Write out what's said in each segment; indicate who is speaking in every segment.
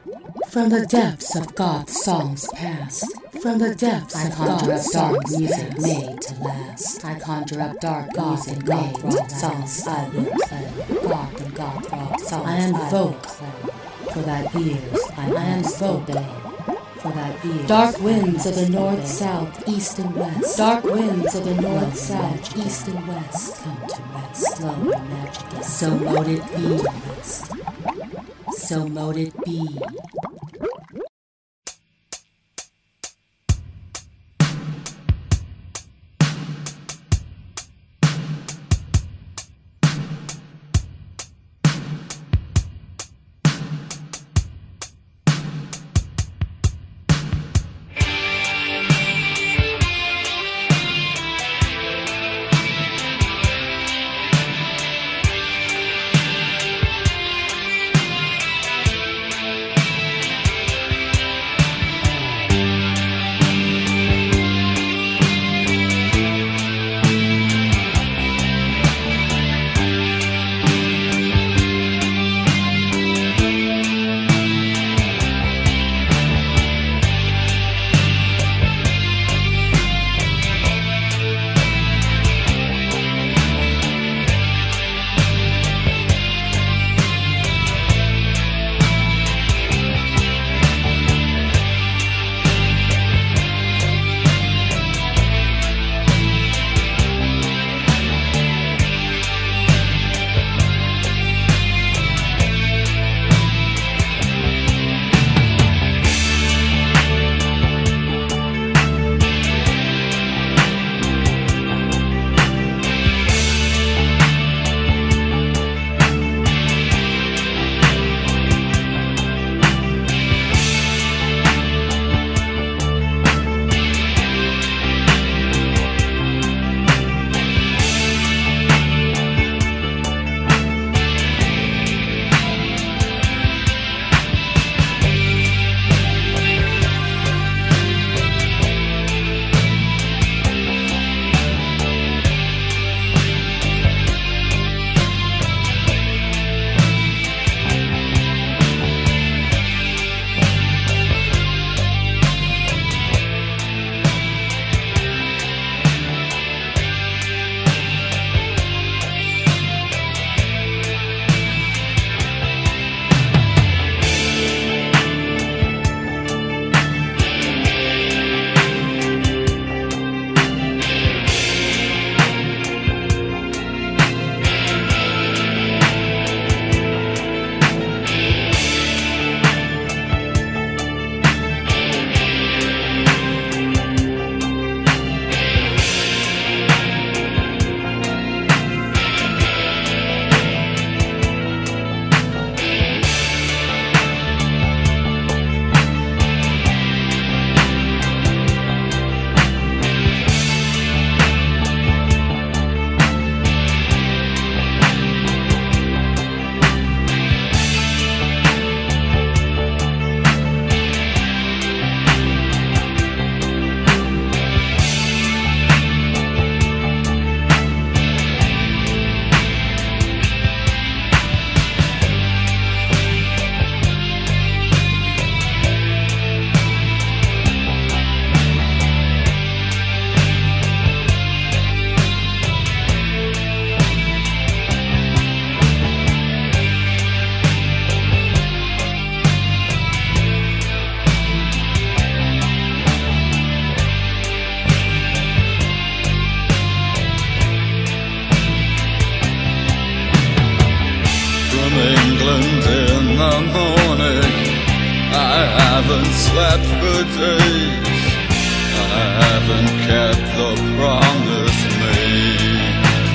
Speaker 1: From the depths of goth songs past, from the depths I conjure up dark music made to last. I conjure up dark music made rock songs I will play. Goth and goth rock songs I invoke for that ears. I invoke for that ears. Dark winds of the north, south, east and west. Dark winds of the north, south, east and west. Come to rest, slowly magically. So mote it be, rest. So mote it be.
Speaker 2: England in the morning. I haven't slept for days. I haven't kept the promise made.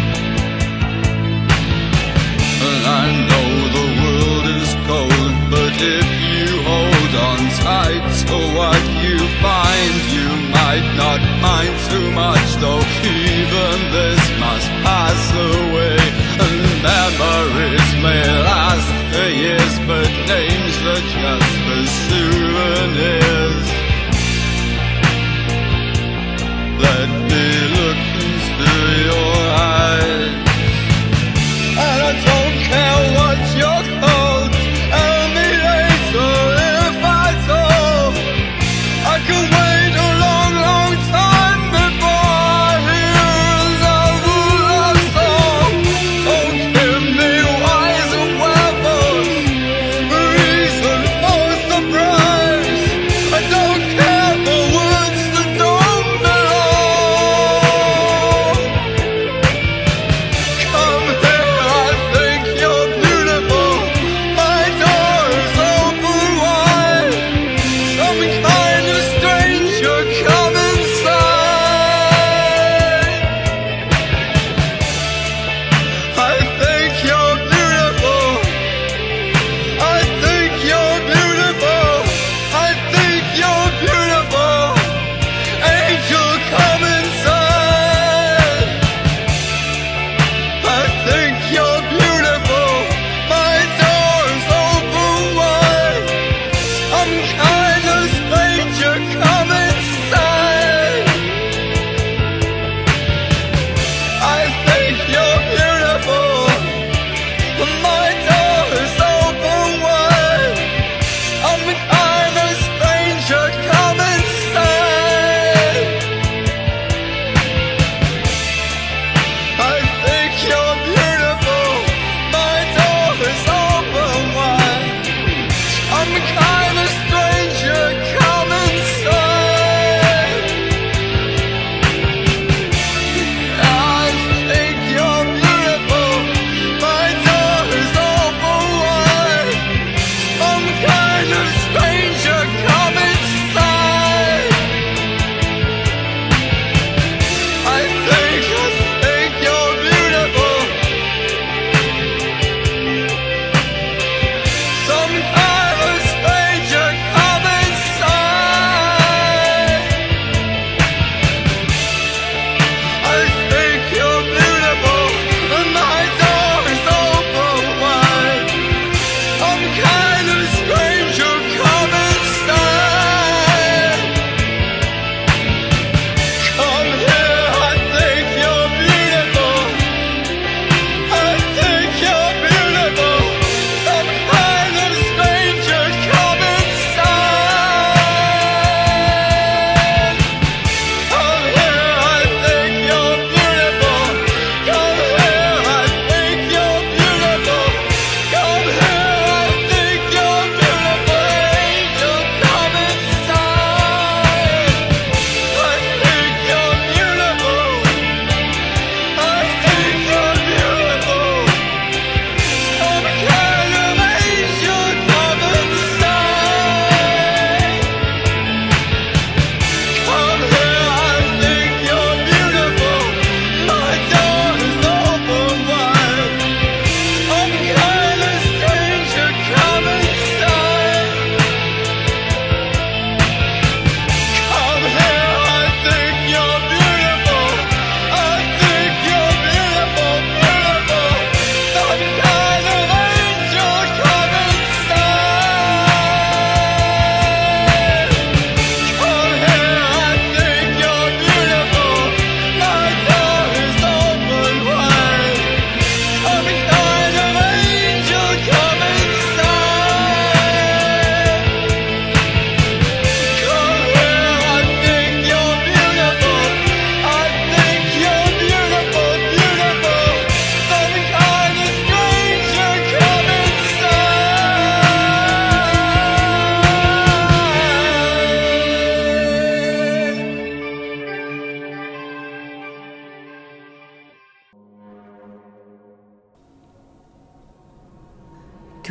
Speaker 2: And I know the world is cold, but if you hold on tight to what you find, you might not mind too much, though even this must pass away. And memories may last for years, but names are just for souvenirs. Let me look into your eyes, and I don't care what you're called. Tell me later if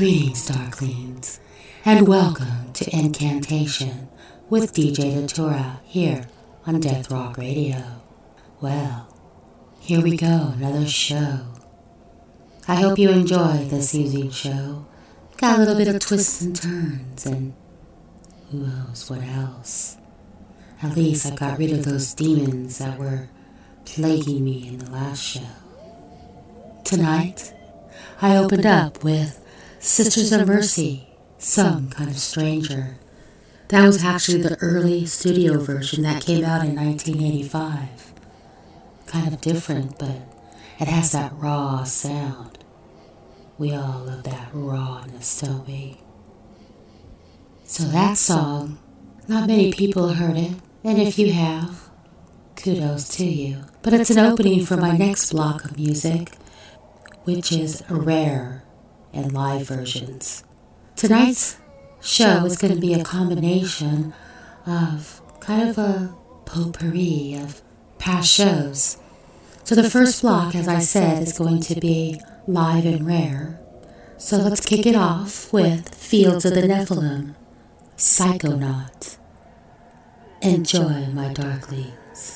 Speaker 1: Greetings, Darklings, and welcome to Incantation with DJ Datura here on Death Rock Radio. Well, here we go, another show. I hope you enjoyed this evening's show. Got a little bit of twists and turns, and who knows what else. At least I got rid of those demons that were plaguing me in the last show. Tonight, I opened up with Sisters of Mercy, Some Kind of Stranger. That was actually the early studio version that came out in 1985. Kind of different, but it has that raw sound. We all love that rawness, don't we? So that song, not many people heard it, and if you have, kudos to you. But it's an opening for my next block of music, which is rare and live versions. Tonight's show is going to be a combination of kind of a potpourri of past shows. So the first block, as I said, is going to be live and rare. So let's kick it off with Fields of the Nephilim, Psychonaut. Enjoy, my darklings.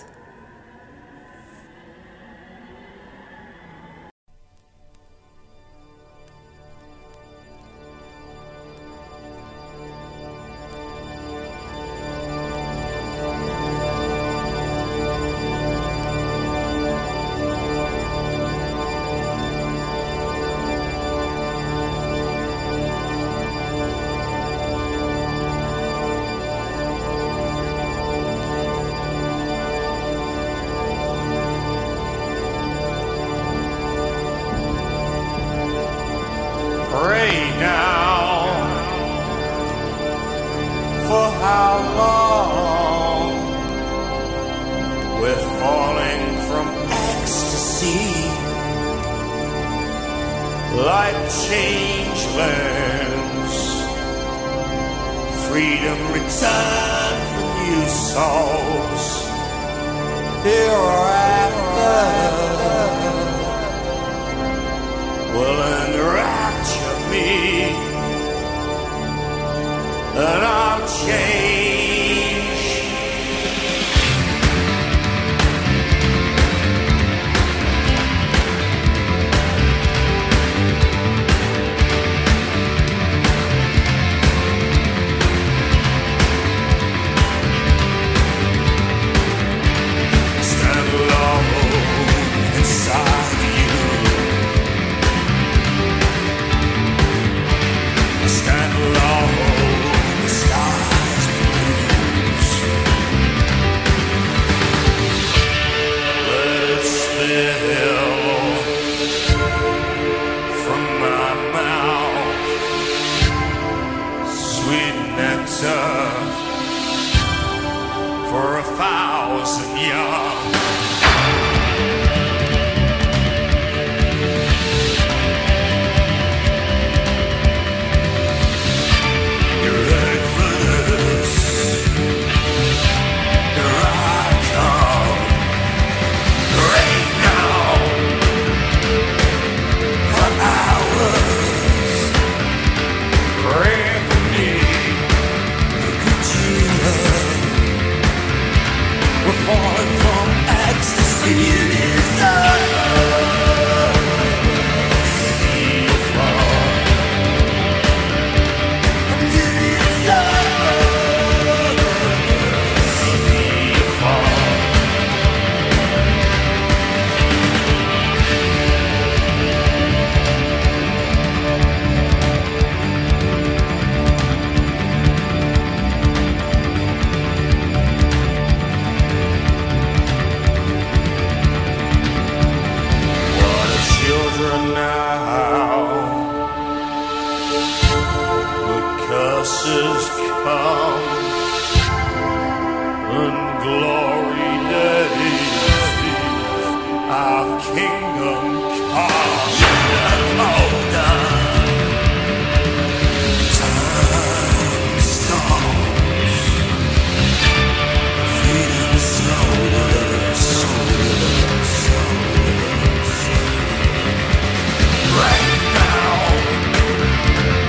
Speaker 3: Right now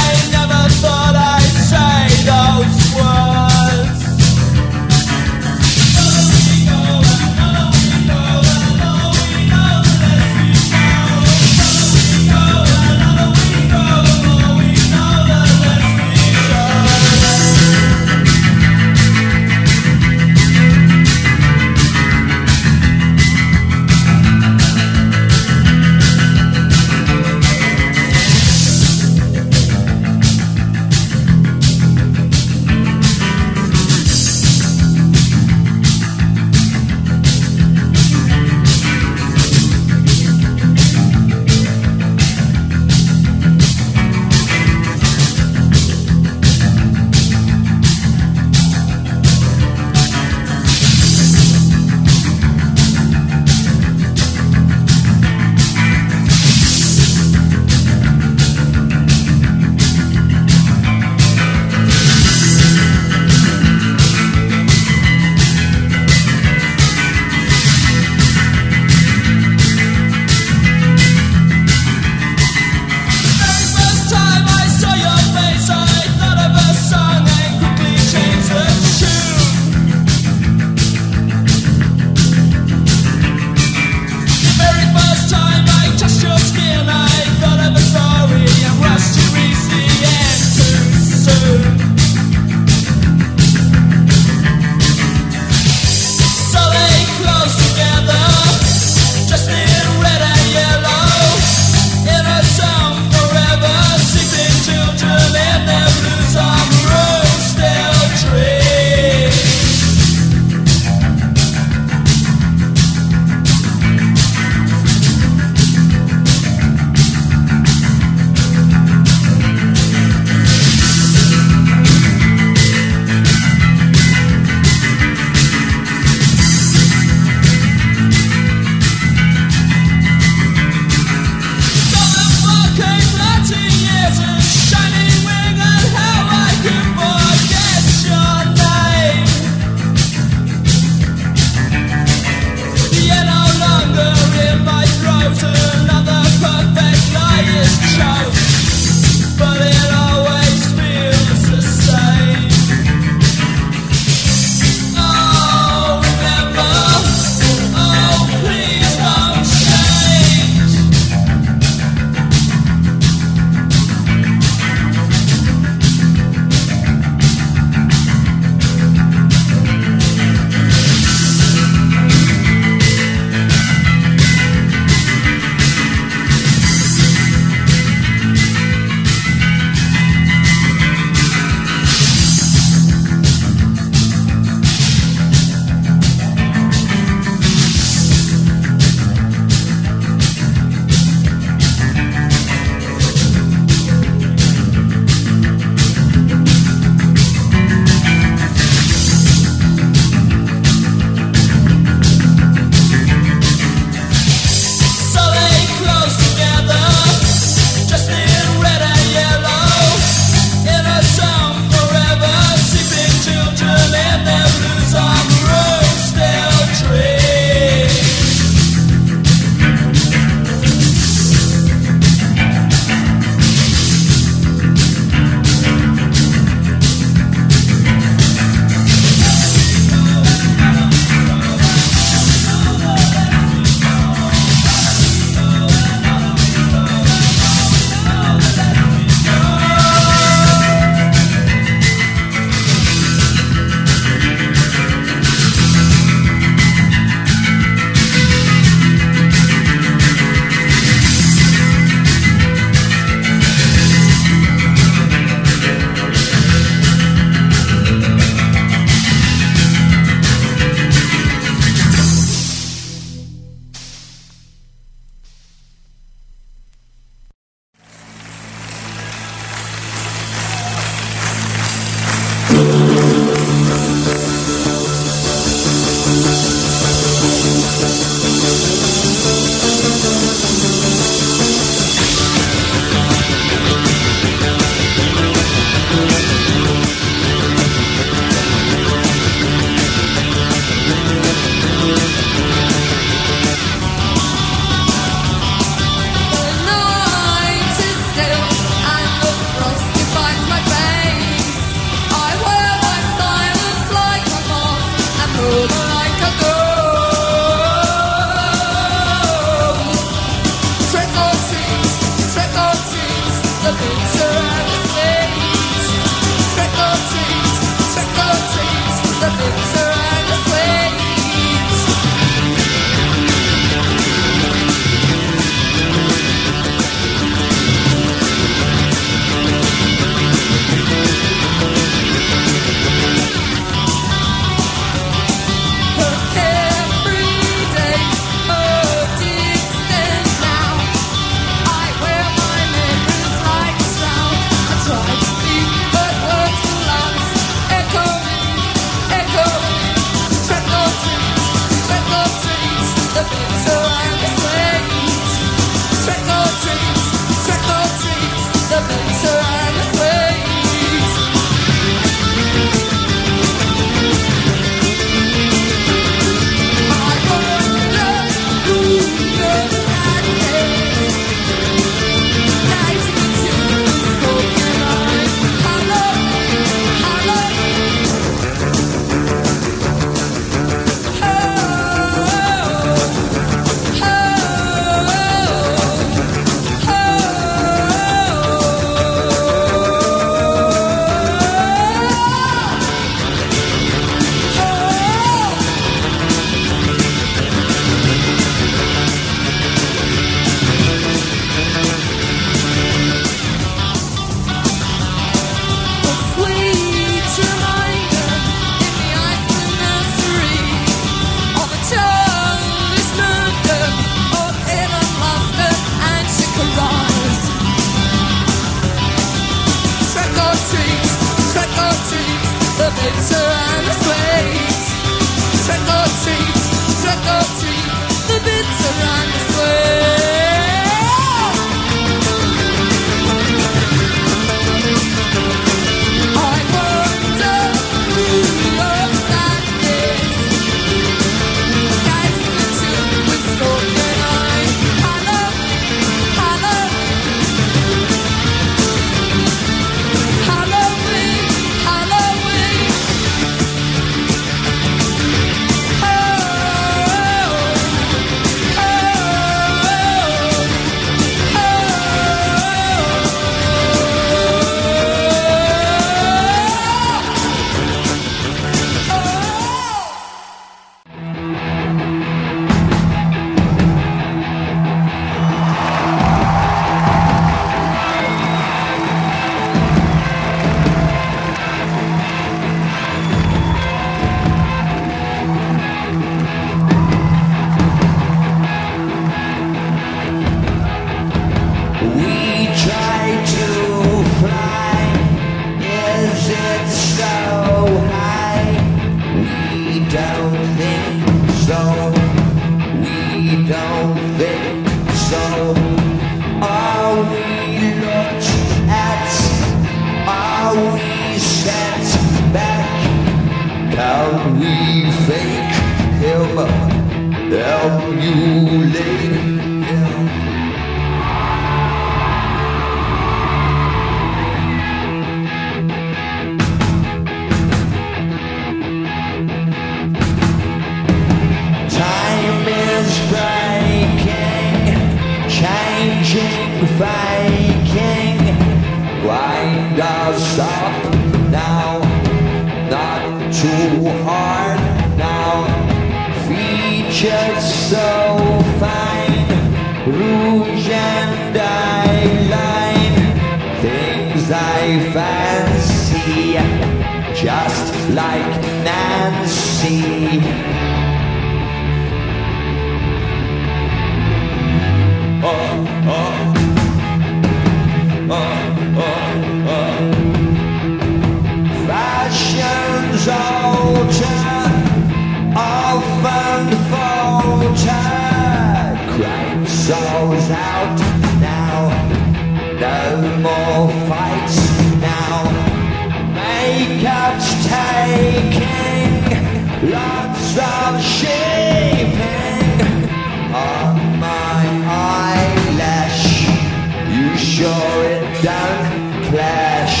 Speaker 3: soldier, orphaned falter, great souls out now, no more fights now, makeup's taking lots of shaping on my eyelash, you sure it don't clash?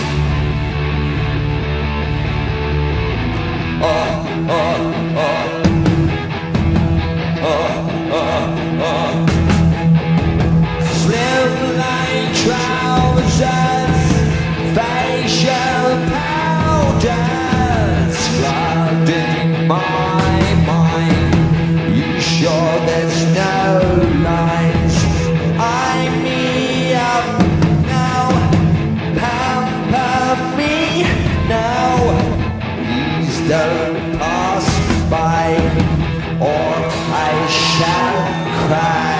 Speaker 3: Slimline trousers, facial powders, flooding my mind. You sure there's no lines? Eye me up now, pamper me now. Please don't pass by, or I shall cry.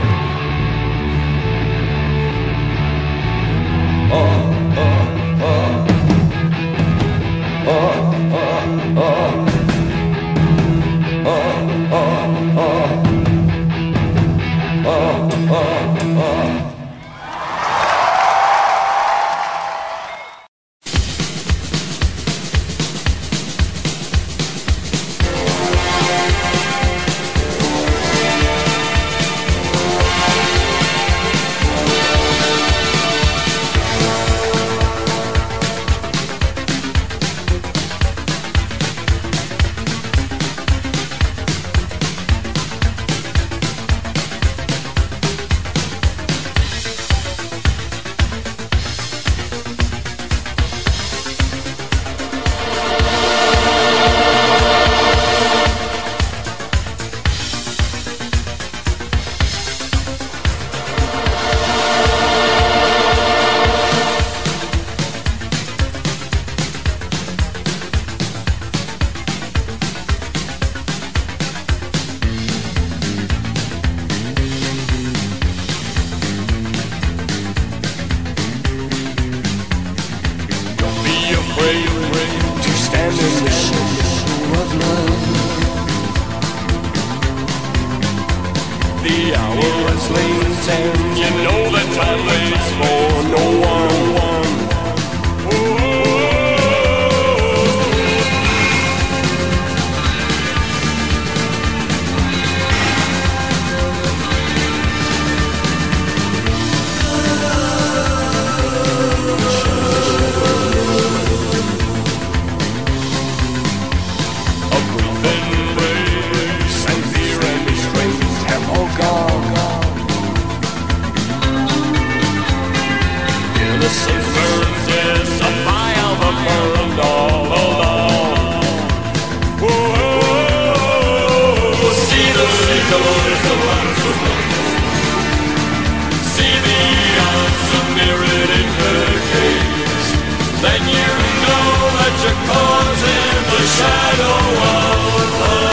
Speaker 4: To stand in the shadow of love. The hour is late and you know that time waits for no one.
Speaker 5: Then you know that you're caught in the shadow of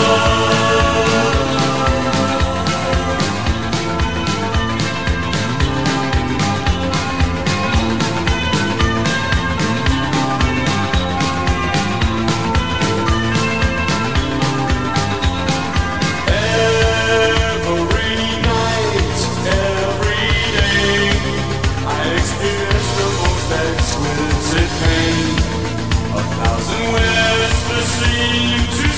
Speaker 5: every night, every day, I experience the most exquisite pain. A thousand whispers seem to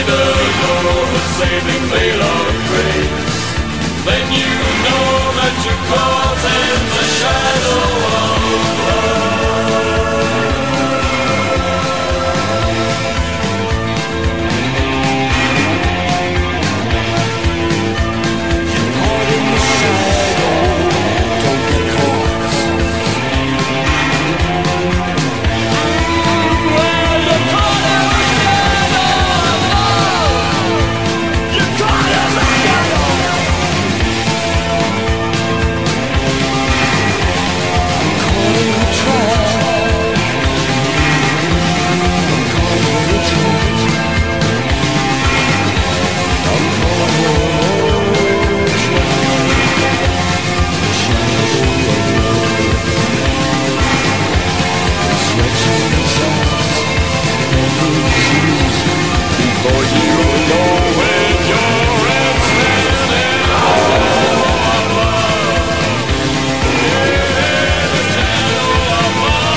Speaker 4: does know the saving veil of grace, then you know that you're caught in the shadow of love. You're caught in the shadow, don't get caught. Well, you're caught in the shadow of love. You're caught in the shadow. Before you know when you're standing out of love, in the shadow of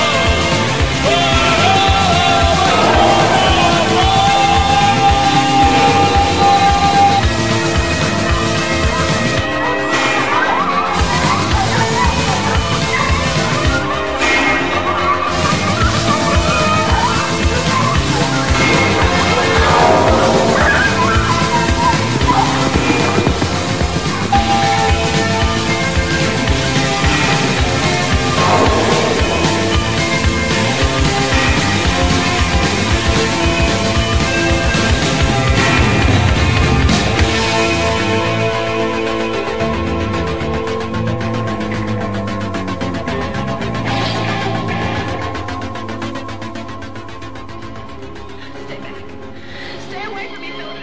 Speaker 6: Stay away from me, Philip,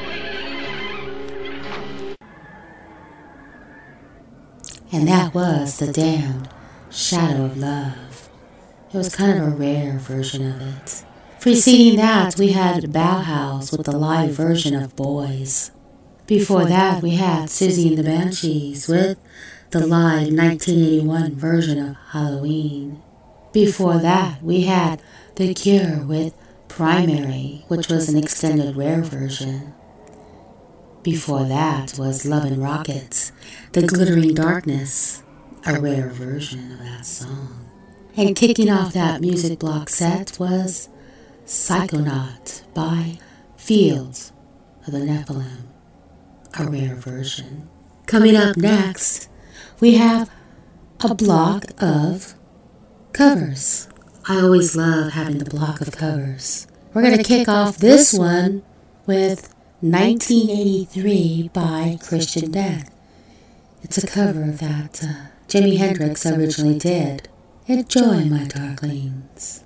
Speaker 1: And that was The Damned, Shadow of Love. It was kind of a rare version of it. Preceding that, we had Bauhaus with the live version of Boys. Before that, we had Siouxsie and the Banshees with the live 1981 version of Halloween. Before that, we had The Cure with Primary, which was an extended rare version. Before that was Love and Rockets, The Glittering Darkness, a rare version of that song. And kicking off that music block set was Psychonaut by Fields of the Nephilim, a rare version. Coming up next, we have a block of covers. I always love having the block of covers. We're going to kick off this one with 1983 by Christian Beck. It's a cover that Jimi Hendrix originally did. Enjoy, my darklings.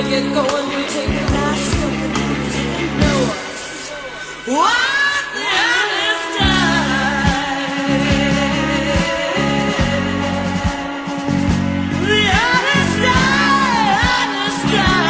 Speaker 6: get going, we take the last step and you know us. What the hell is time? The honest time, honest time.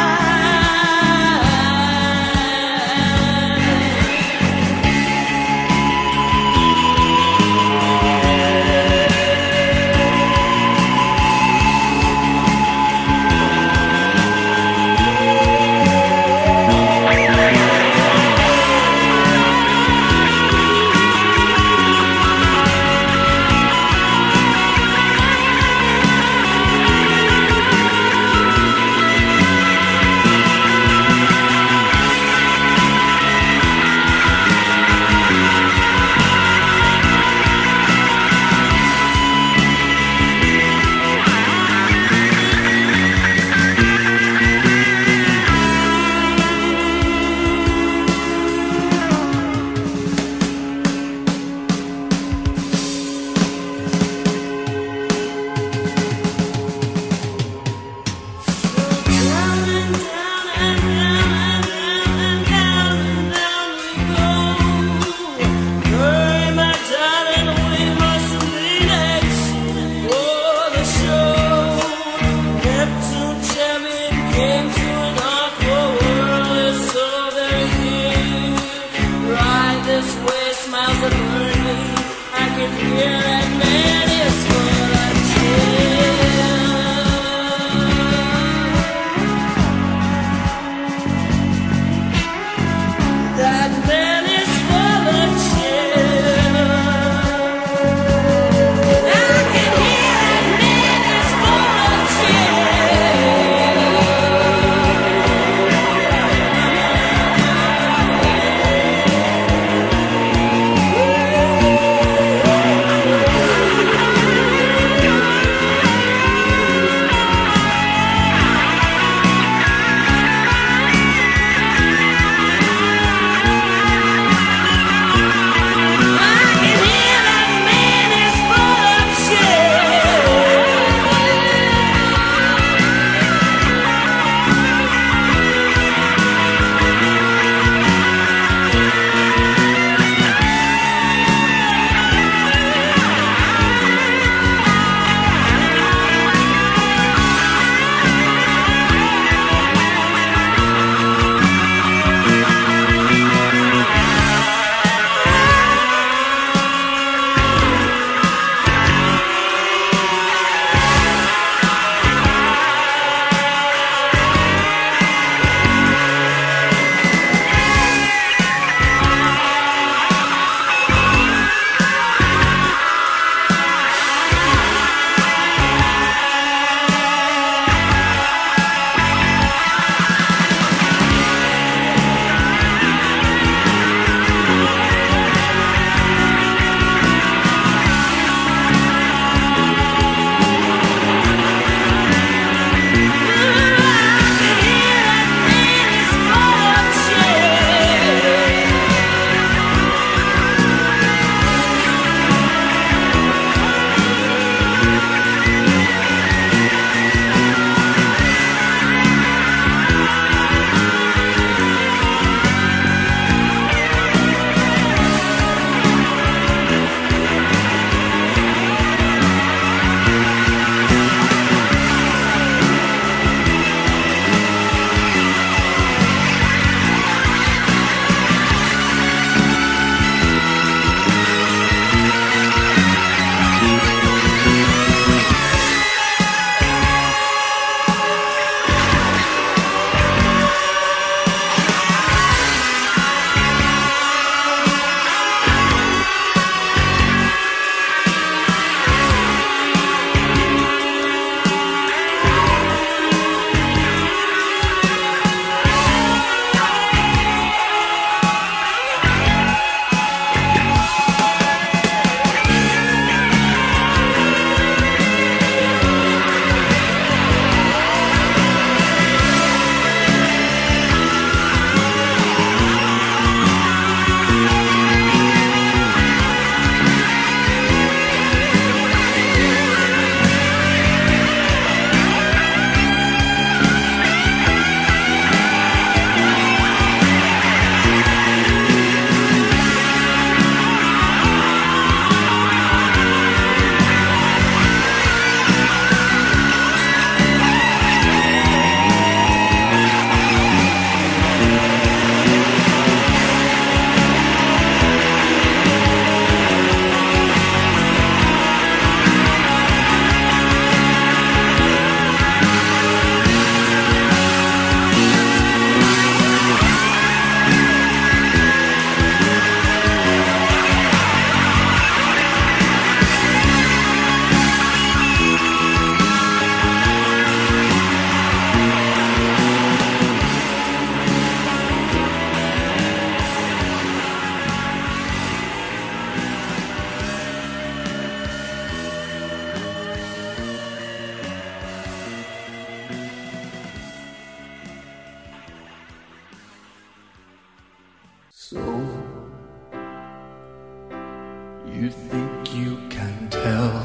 Speaker 7: You think you can tell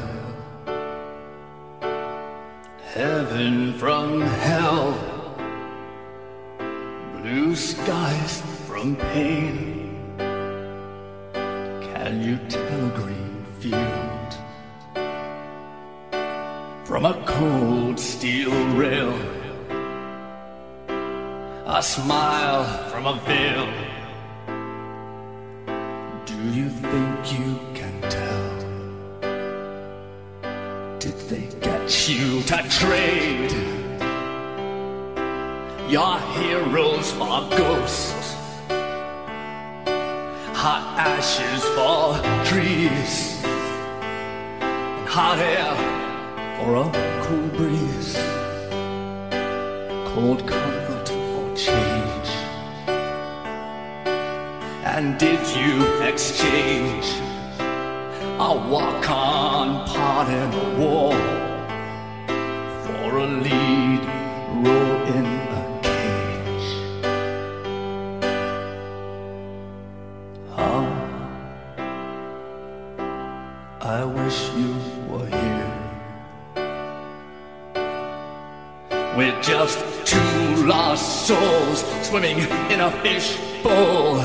Speaker 7: heaven from hell, blue skies from pain? Can you tell a green field from a cold steel rail, a smile from a veil? Do you think you can tell? Did they get you to trade your heroes for ghosts, hot ashes for trees, and hot air for a cool breeze, cold comfort for change? And did you exchange a walk-on part in a war for a lead role in a cage? How I wish you were here. We're just two lost souls swimming in a fishbowl,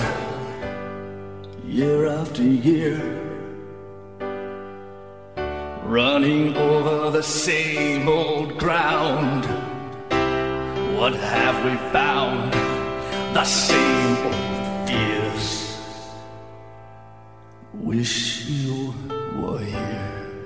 Speaker 7: year after year, running over the same old ground. What have we found? The same old fears. Wish you were here.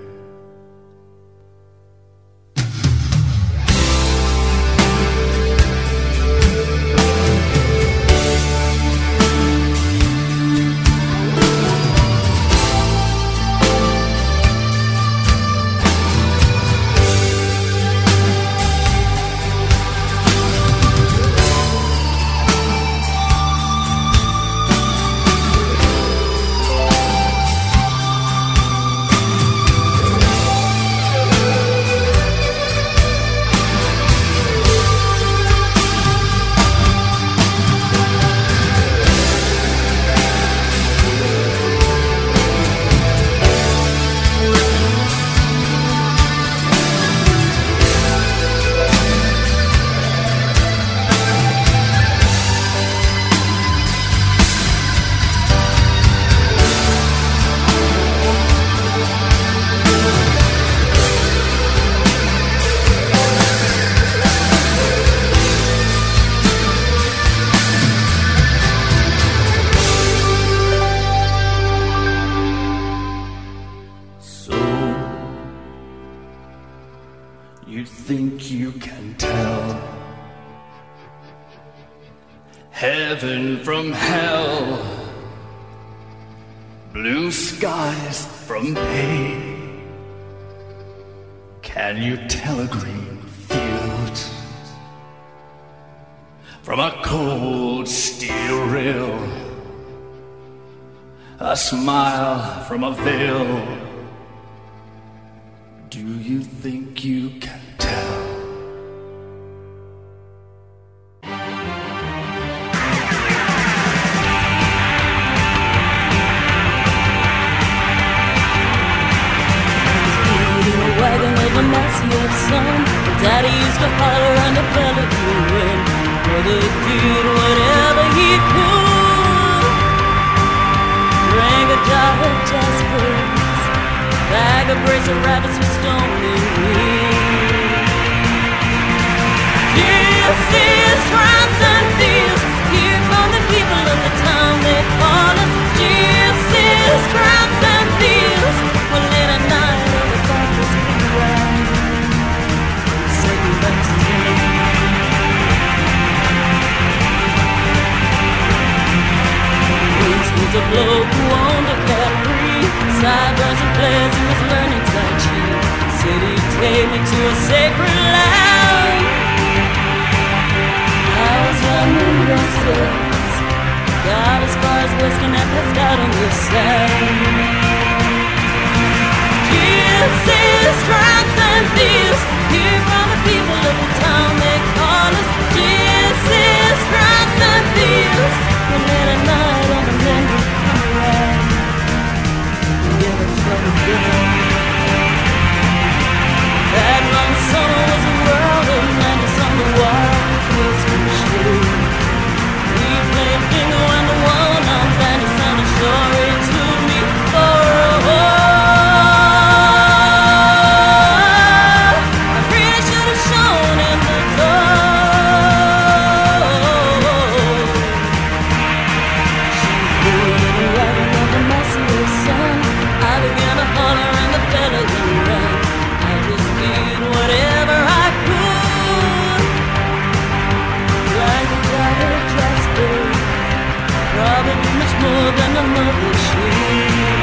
Speaker 7: You think you can tell heaven from hell, blue skies from pain? Can you tell a green field from a cold steel rail, a smile from a veil? Do you think you can tell?
Speaker 8: Wagon with a massive sun. Daddy used to holler and the fella could win. Brother did whatever he could. Drank a jar of Jaspers, bag a brace of rabbits with stony wings. This is crimes and thieves. Hear from the people of the town they call us. This is crimes and thieves. Well, late at night on the darkest ground, send me back to me. Winds was a blow who owned a Capri. Sideburns and flares, he was learning Tai Chi. Said he'd take me to a sacred land. I was young and restless, got as far as Western and passed out on the sand. This is crimes and thieves. Hear from the people of the town they call us. This is crimes and thieves. When late at night on the land we come around. Give of the shade.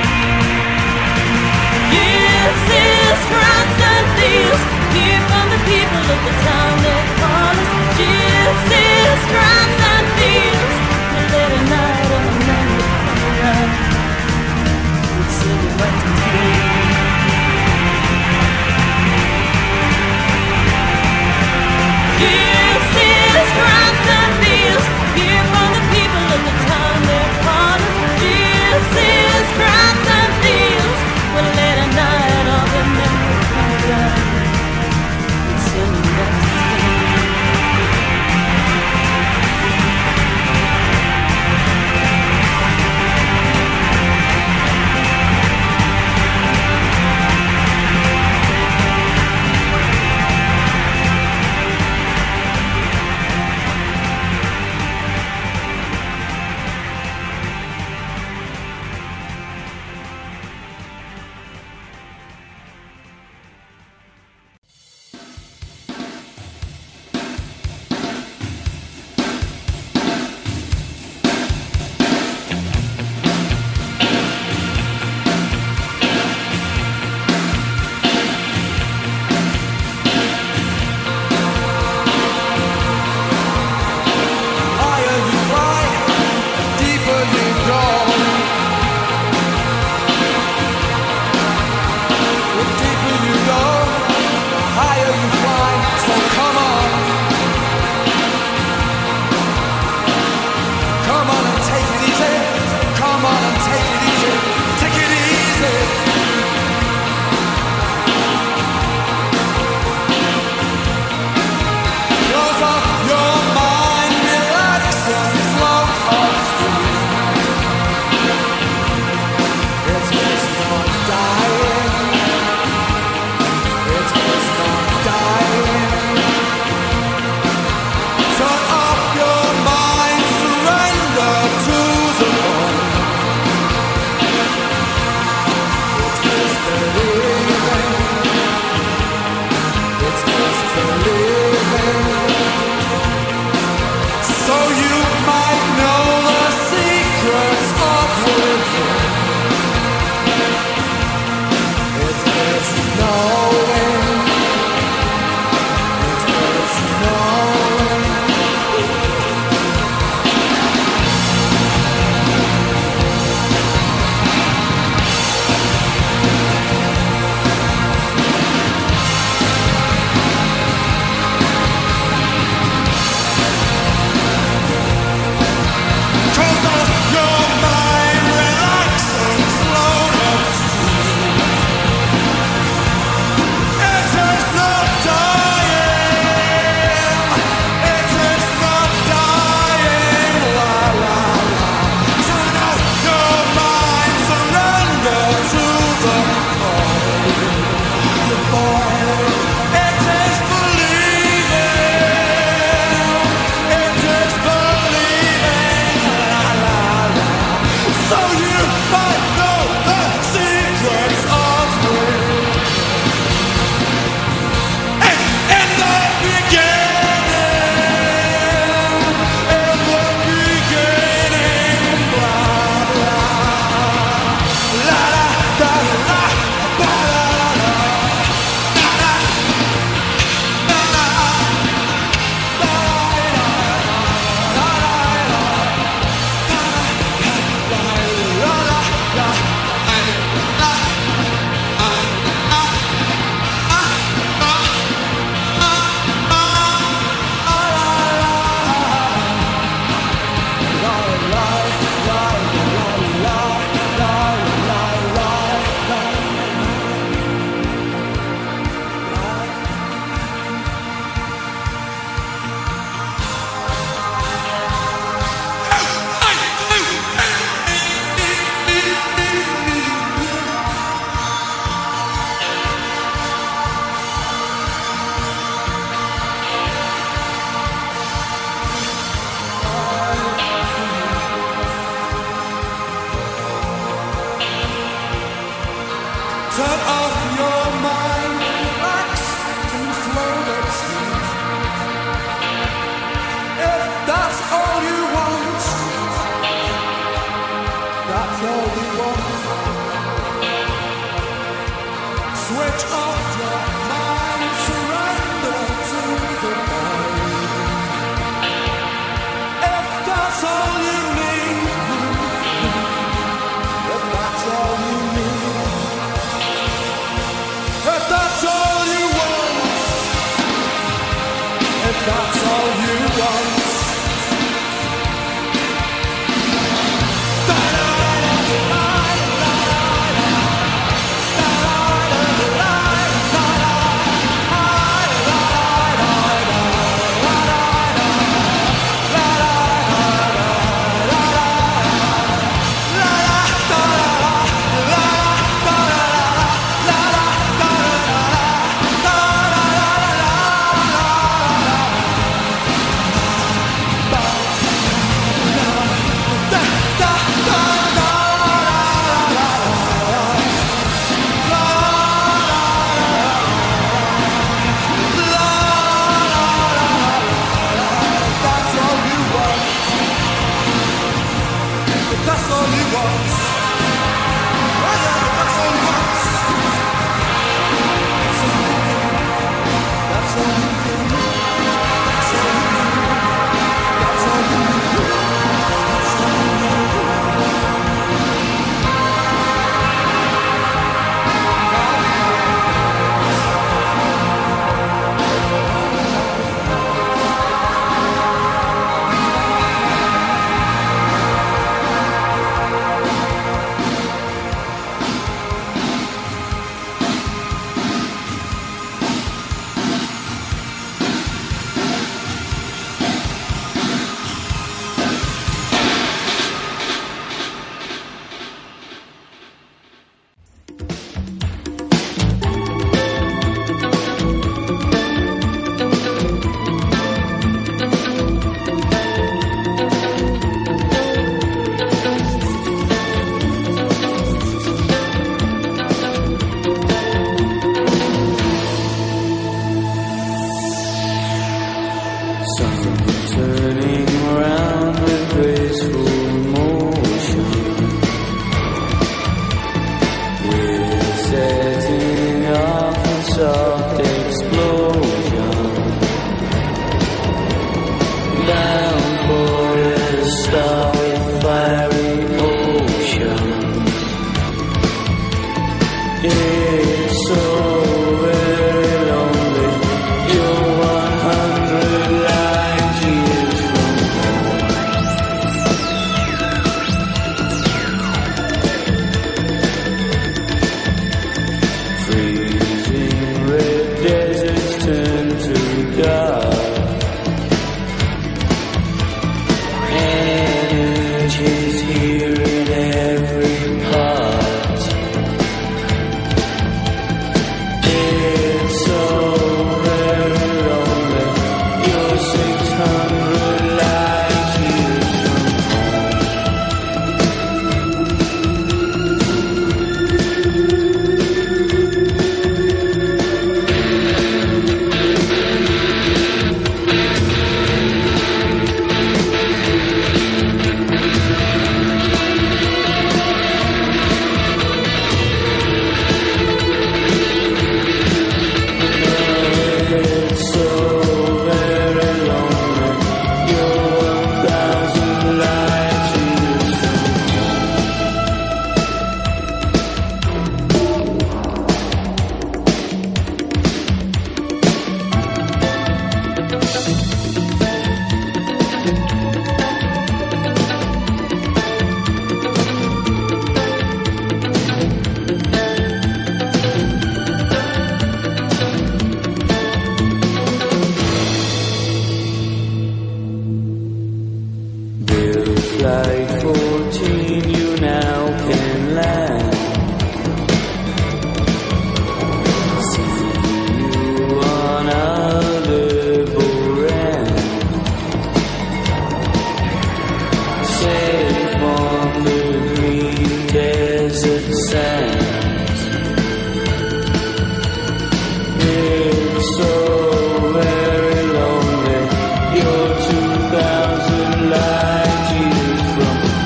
Speaker 8: Yes, this crimes and thieves, hear from the people of the town that call us. Yes, this crimes and thieves, the late at night and the men that come around would sing it right to me. Yes, this crimes and thieves, hear from the people of the town that call us. Yes, this crimes and thieves, the late at night all the men that come around would sing it right to me.
Speaker 9: 2000 light years from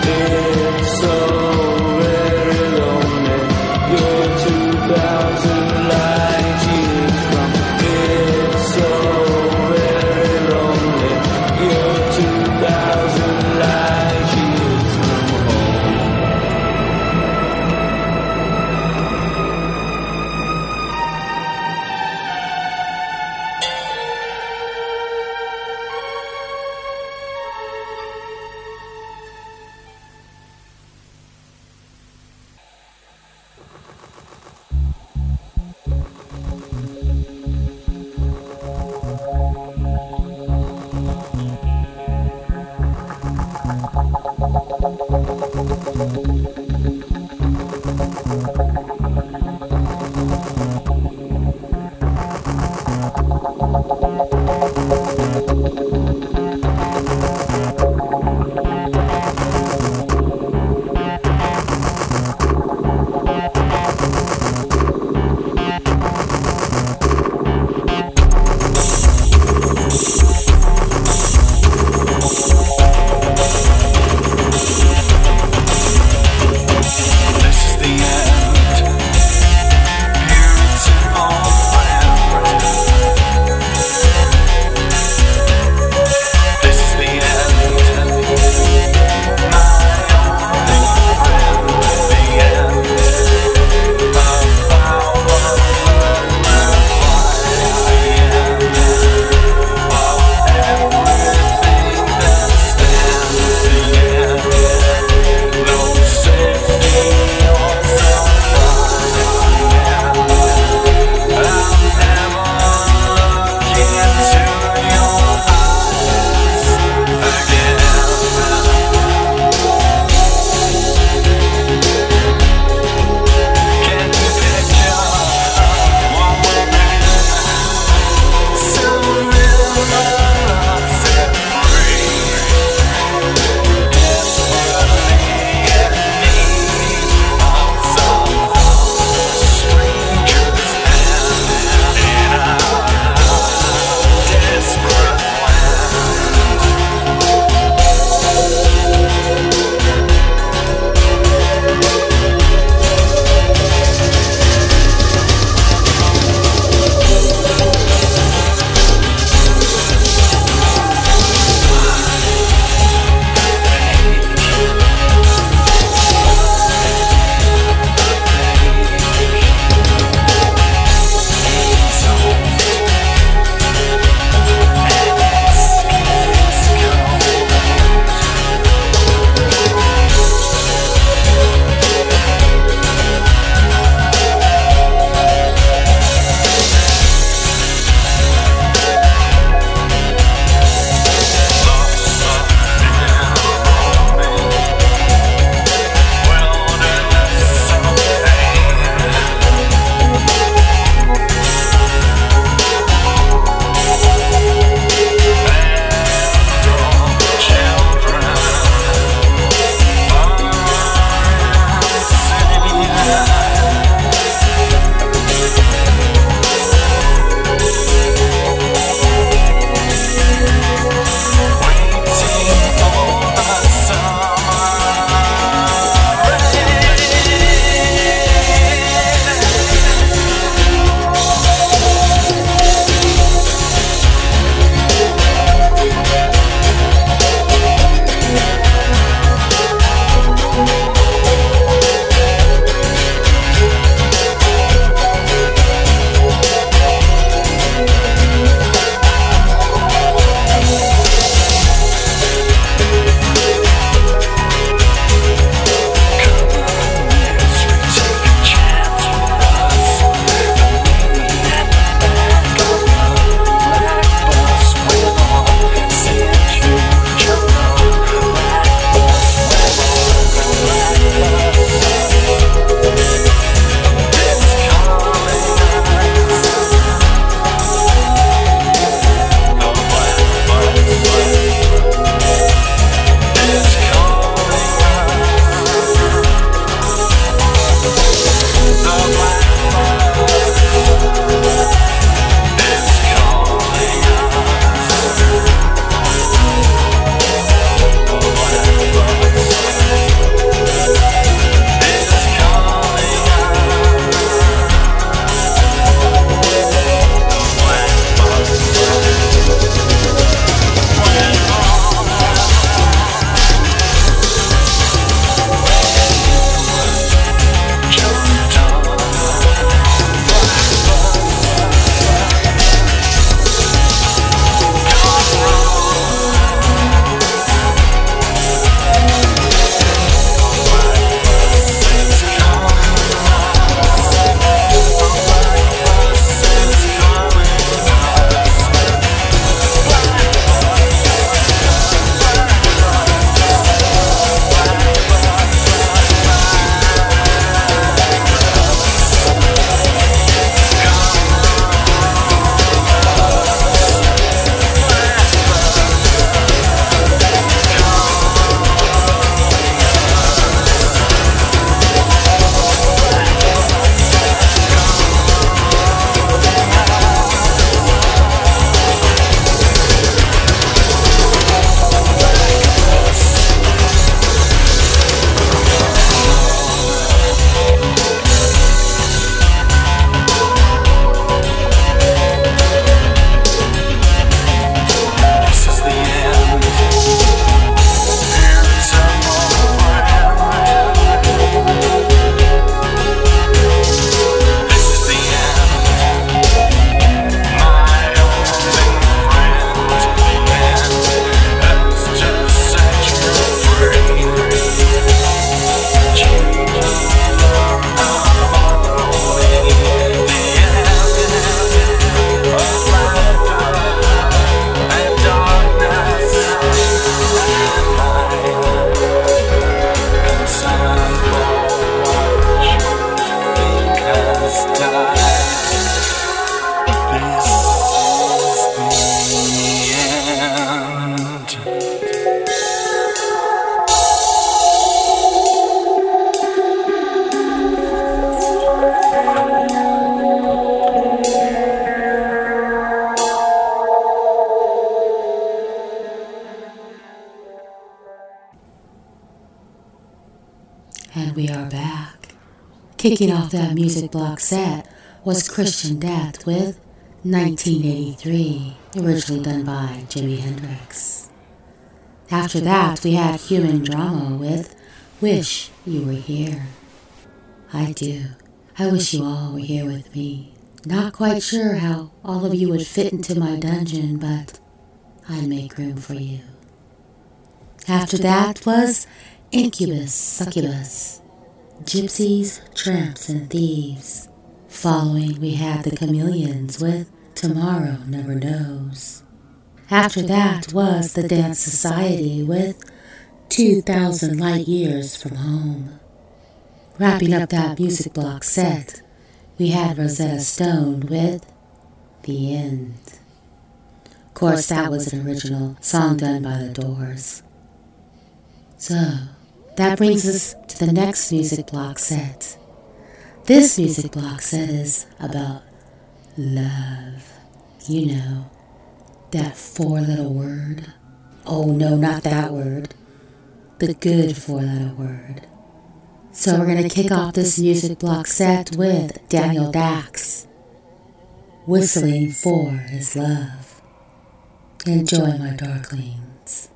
Speaker 1: And we are back. Kicking off that music block set was Christian Death with 1983, originally done by Jimi Hendrix. After that, we had Human Drama with Wish You Were Here. I do. I wish you all were here with me. Not quite sure how all of you would fit into my dungeon, but I'd make room for you. After that was Incubus, Succubus, Gypsies, Tramps, and Thieves. Following, we had the Chameleons with Tomorrow Never Knows. After that was the Dance Society with 2,000 Light Years from Home. Wrapping up that music block set, we had Rosetta Stone with The End. Of course, that was an original song done by The Doors. So, that brings us to the next music block set. This music block set is about love. You know, that four-letter word. Oh no, not that word. The good four-letter word. So we're going to kick off this music block set with Daniel Dax. Whistling for His Love. Enjoy, my darklings.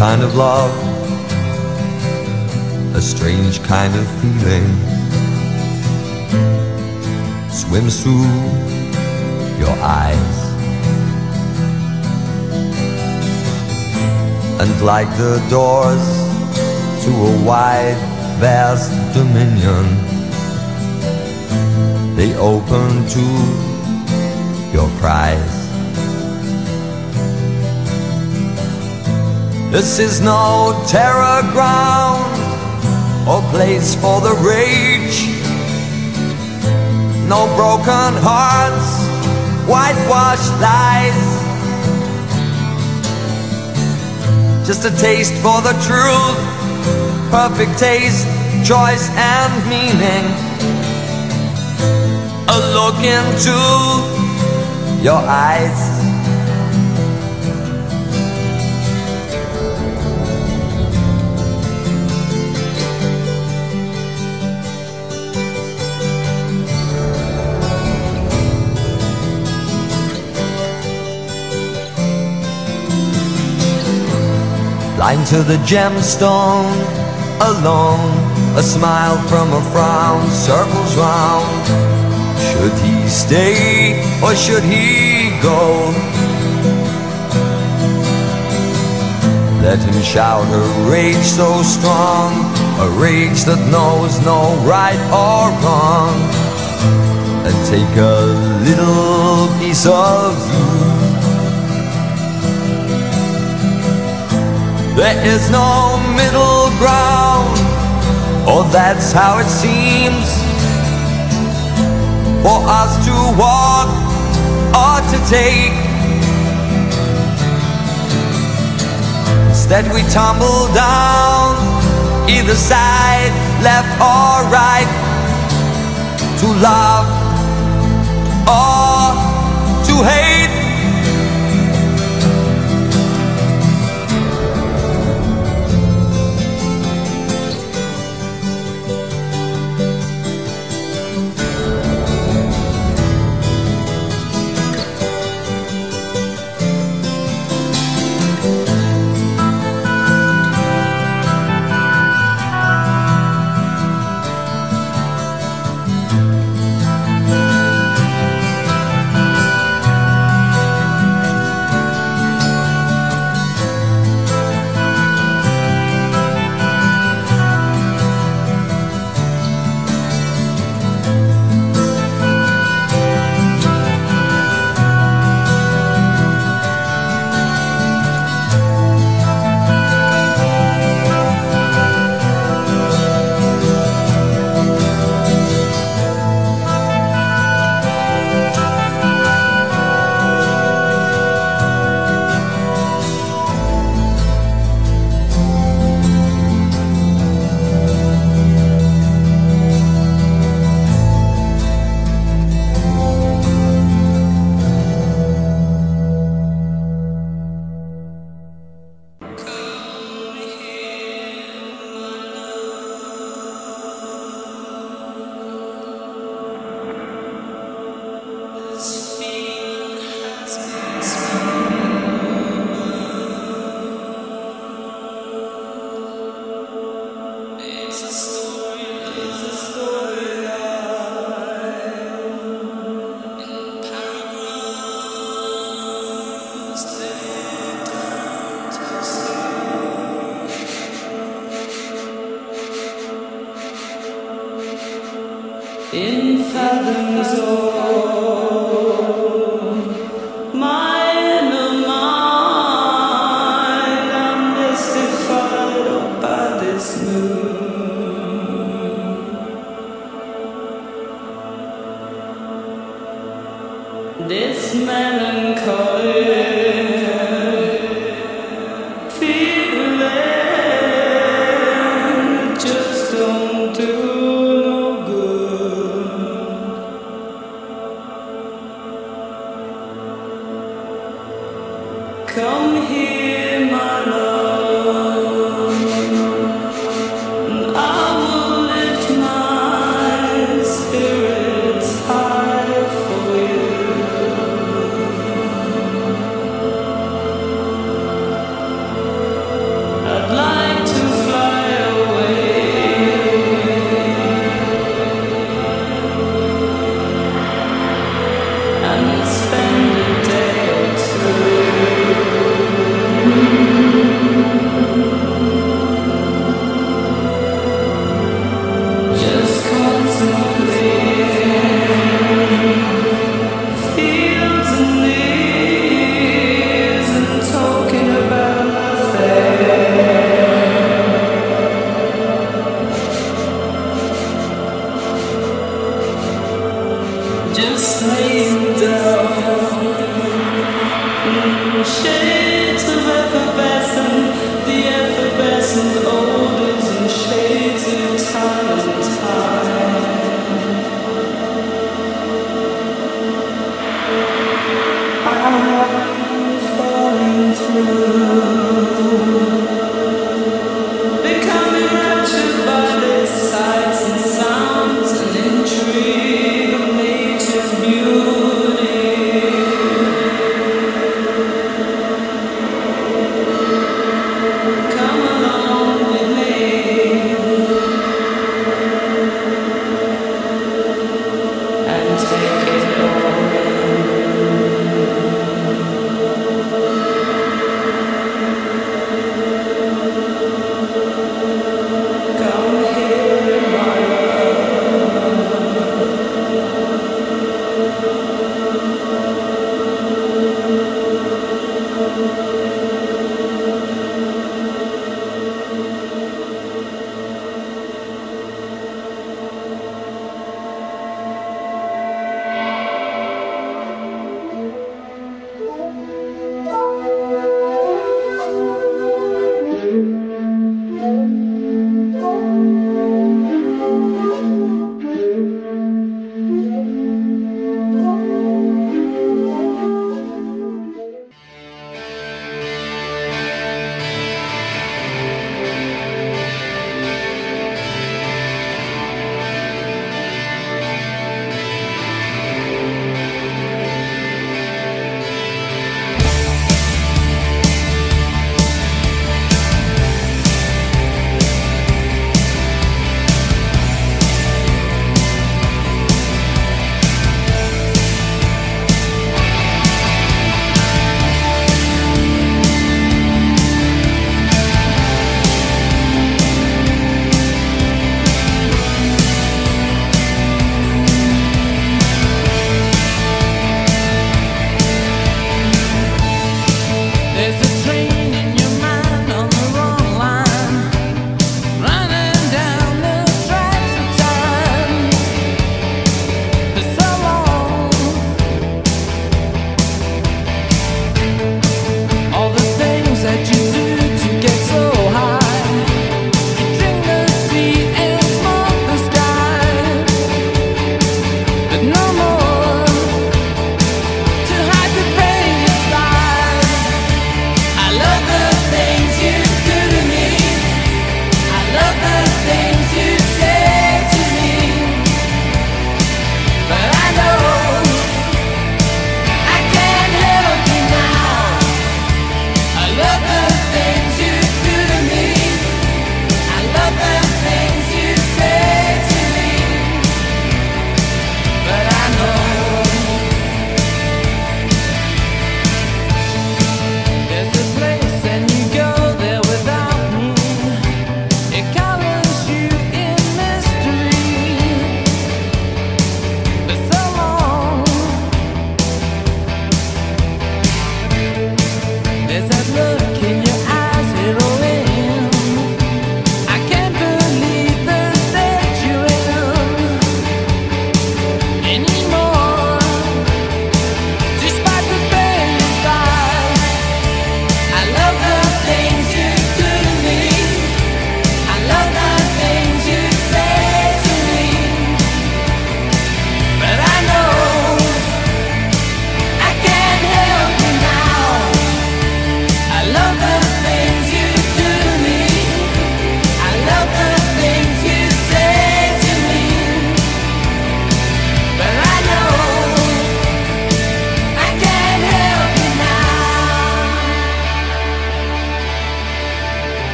Speaker 3: kind of love, a strange kind of feeling swims through your eyes. And like the doors to a wide, vast dominion, they open to your cries. This is no terror ground or place for the rage. No broken hearts, whitewashed lies. Just a taste for the truth, perfect taste, choice and meaning. A look into your eyes. Blind to the gemstone, alone, a smile from a frown circles round. Should he stay or should he go? Let him shout a rage so strong, a rage that knows no right or wrong, and take a little piece of you. There is no middle ground, or that's how it seems, for us to walk or to take. Instead we tumble down, either side, left or right, to love or to hate.
Speaker 8: In fathoms old, my inner mind, I'm mystified by this moon. This melancholy feeling just don't do no good. Come here, my love, and I will lift my spirits high for you.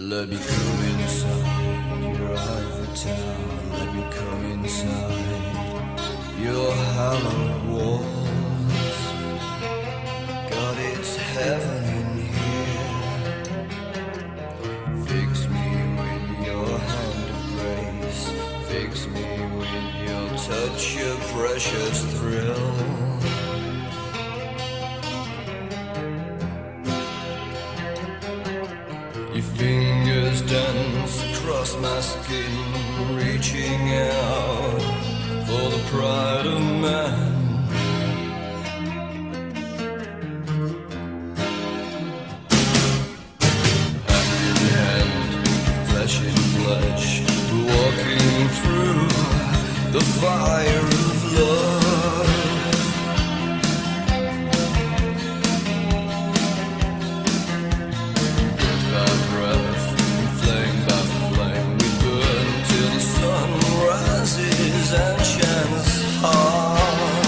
Speaker 9: Let me come inside your ivory tower. Let me come inside your hallowed walls. God, it's heaven in here. Fix me with your hand of grace. Fix me with your touch, your precious thrill. Your fingers dance across my skin, reaching out for the pride of man. Hand in hand, flesh in flesh, walking through the fire of love. And shines hard.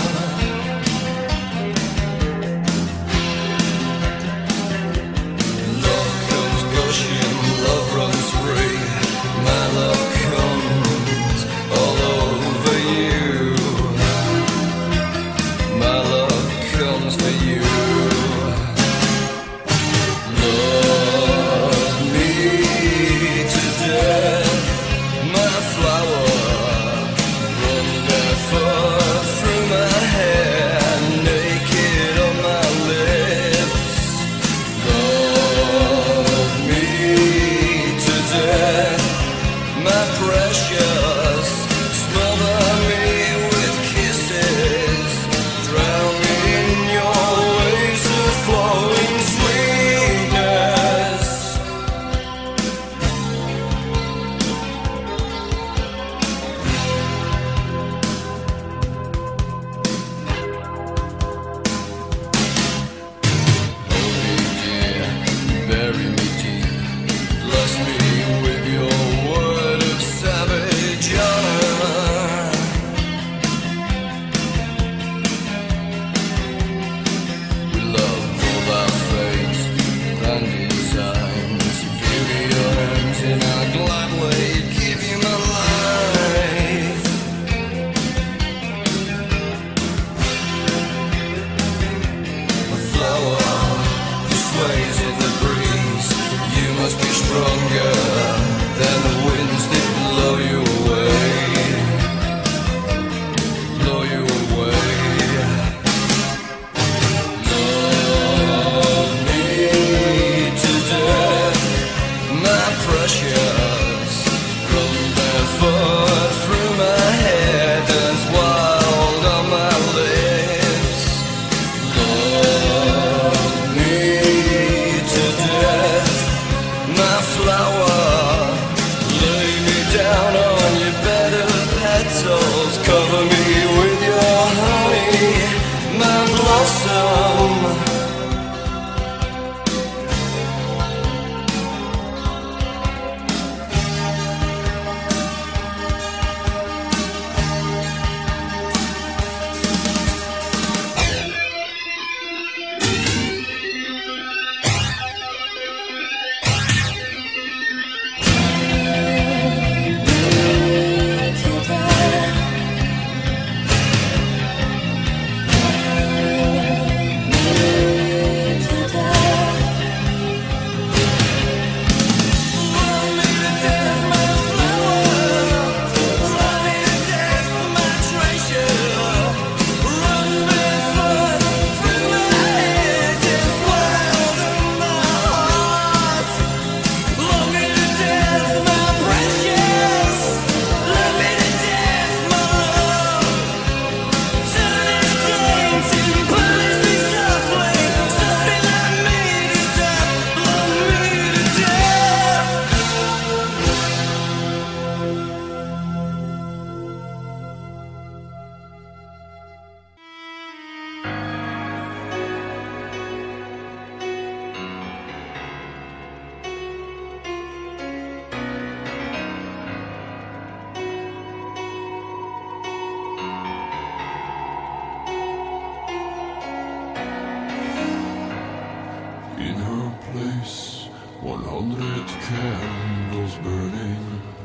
Speaker 10: candles burning,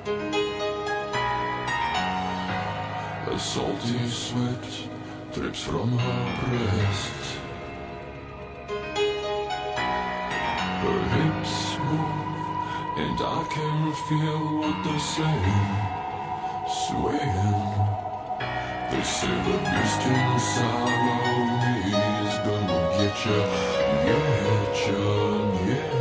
Speaker 10: a salty sweat drips from her breast. Her hips move, and I can feel what they're saying, swaying. They say the beast inside of me is gonna get ya, yeah.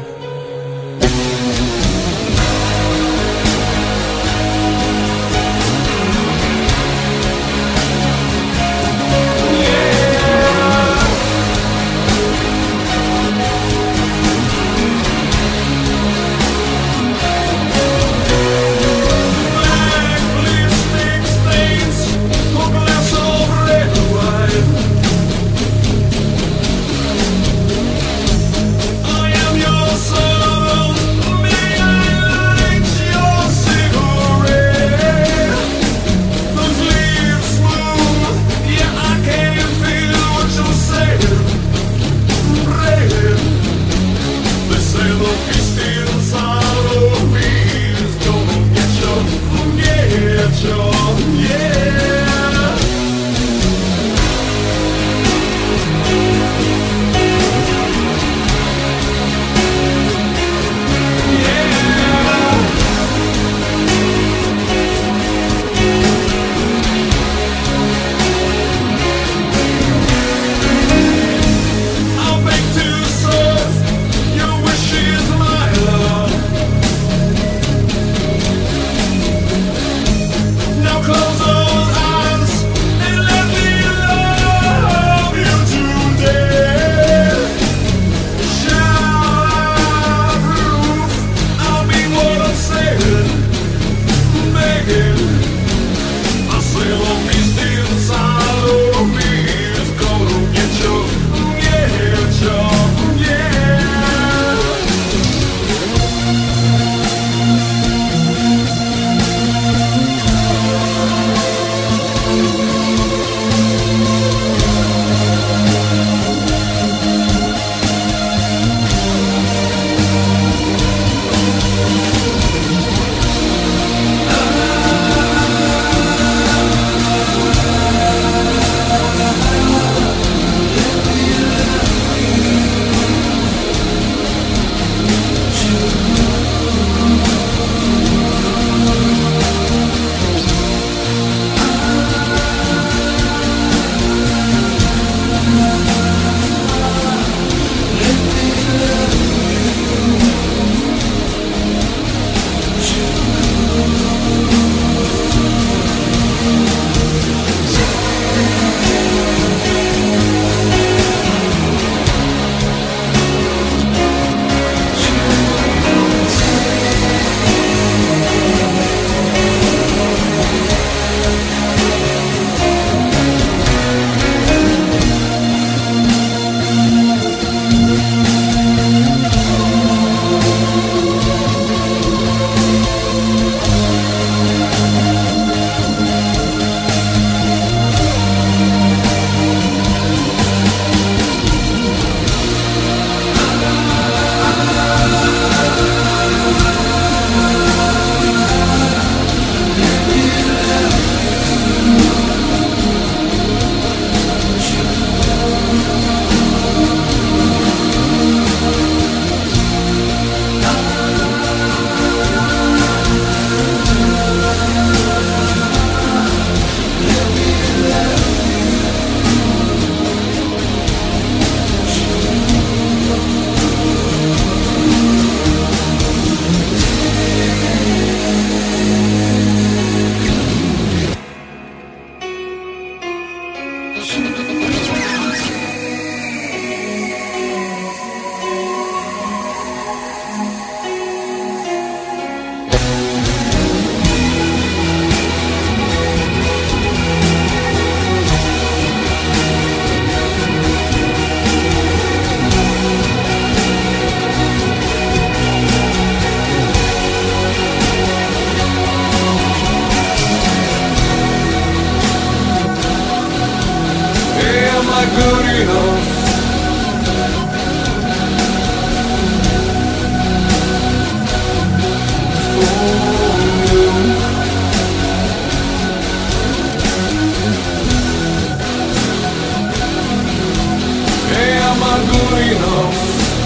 Speaker 10: not good enough.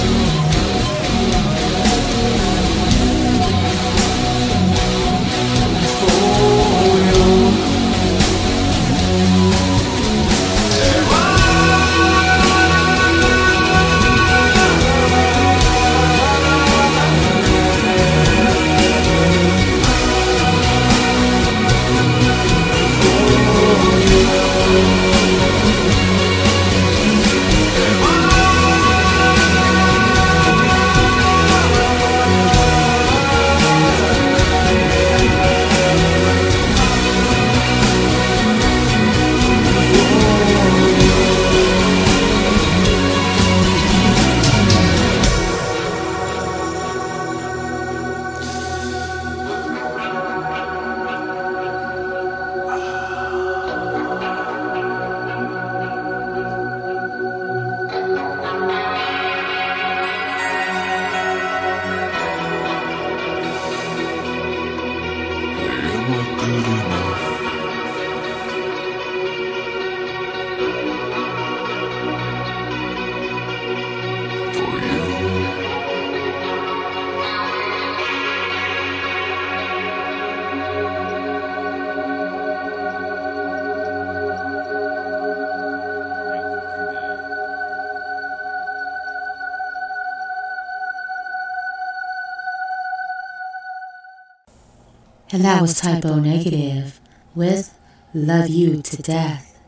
Speaker 1: And that was Typo Negative with Love You to Death.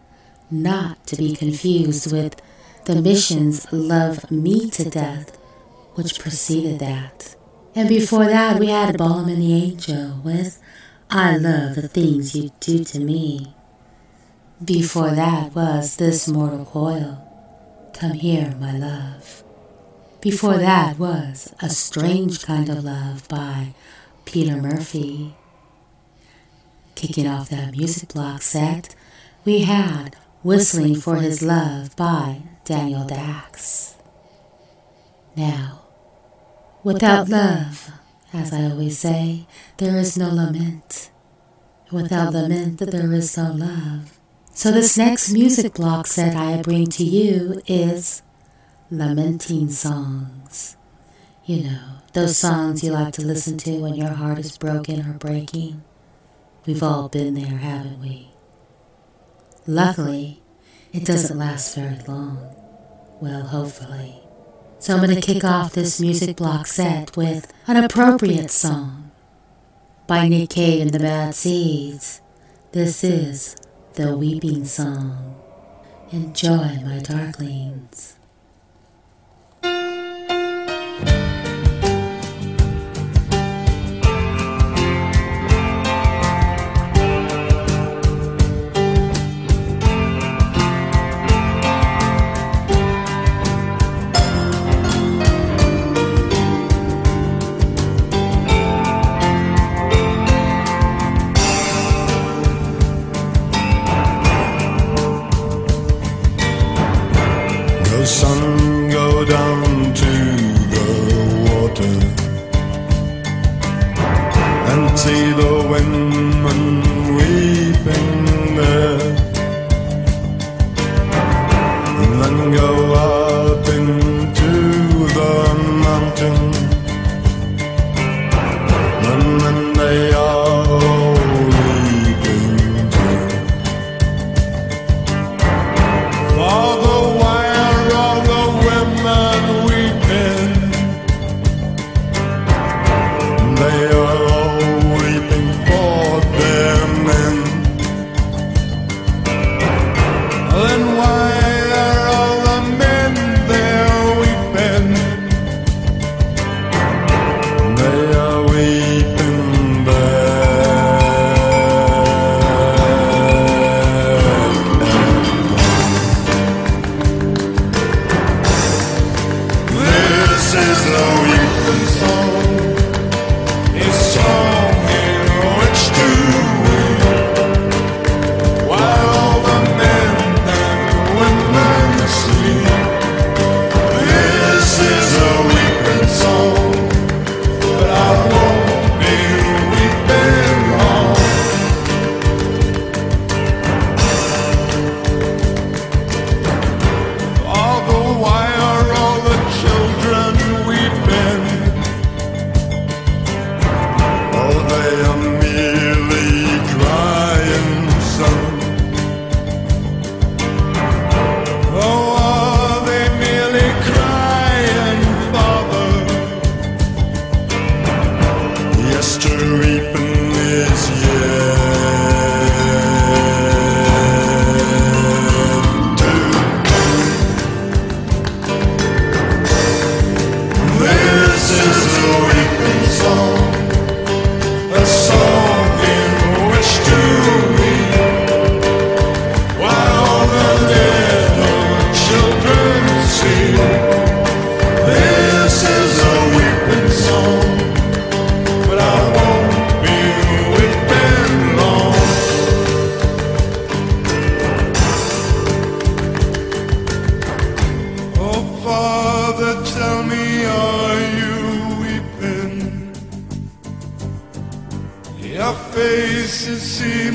Speaker 1: Not to be confused with the Mission's Love Me to Death, which preceded that. And before that, we had Ballum and the Angel with I Love the Things You Do to Me. Before that was This Mortal Coil, Come Here, My Love. Before that was A Strange Kind of Love by Peter Murphy. Kicking off that music block set, we had Whistling for His Love by Daniel Dax. Now, without love, as I always say, there is no lament. Without lament, there is no love. So this next music block set I bring to you is lamenting songs. You know, those songs you like to listen to when your heart is broken or breaking. We've all been there, haven't we? Luckily, it doesn't last very long. Well, hopefully. So I'm going to kick off this music block set with an appropriate song by Nick Cave and the Bad Seeds. This is The Weeping Song. Enjoy, my darklings.
Speaker 11: Sun go down to the water and see the women weeping there, and then go up into the mountain, and then they are all weeping too. Father, why they are all weeping for their men. Then why are all the men there weeping? They are weeping back. This is a weeping song. Why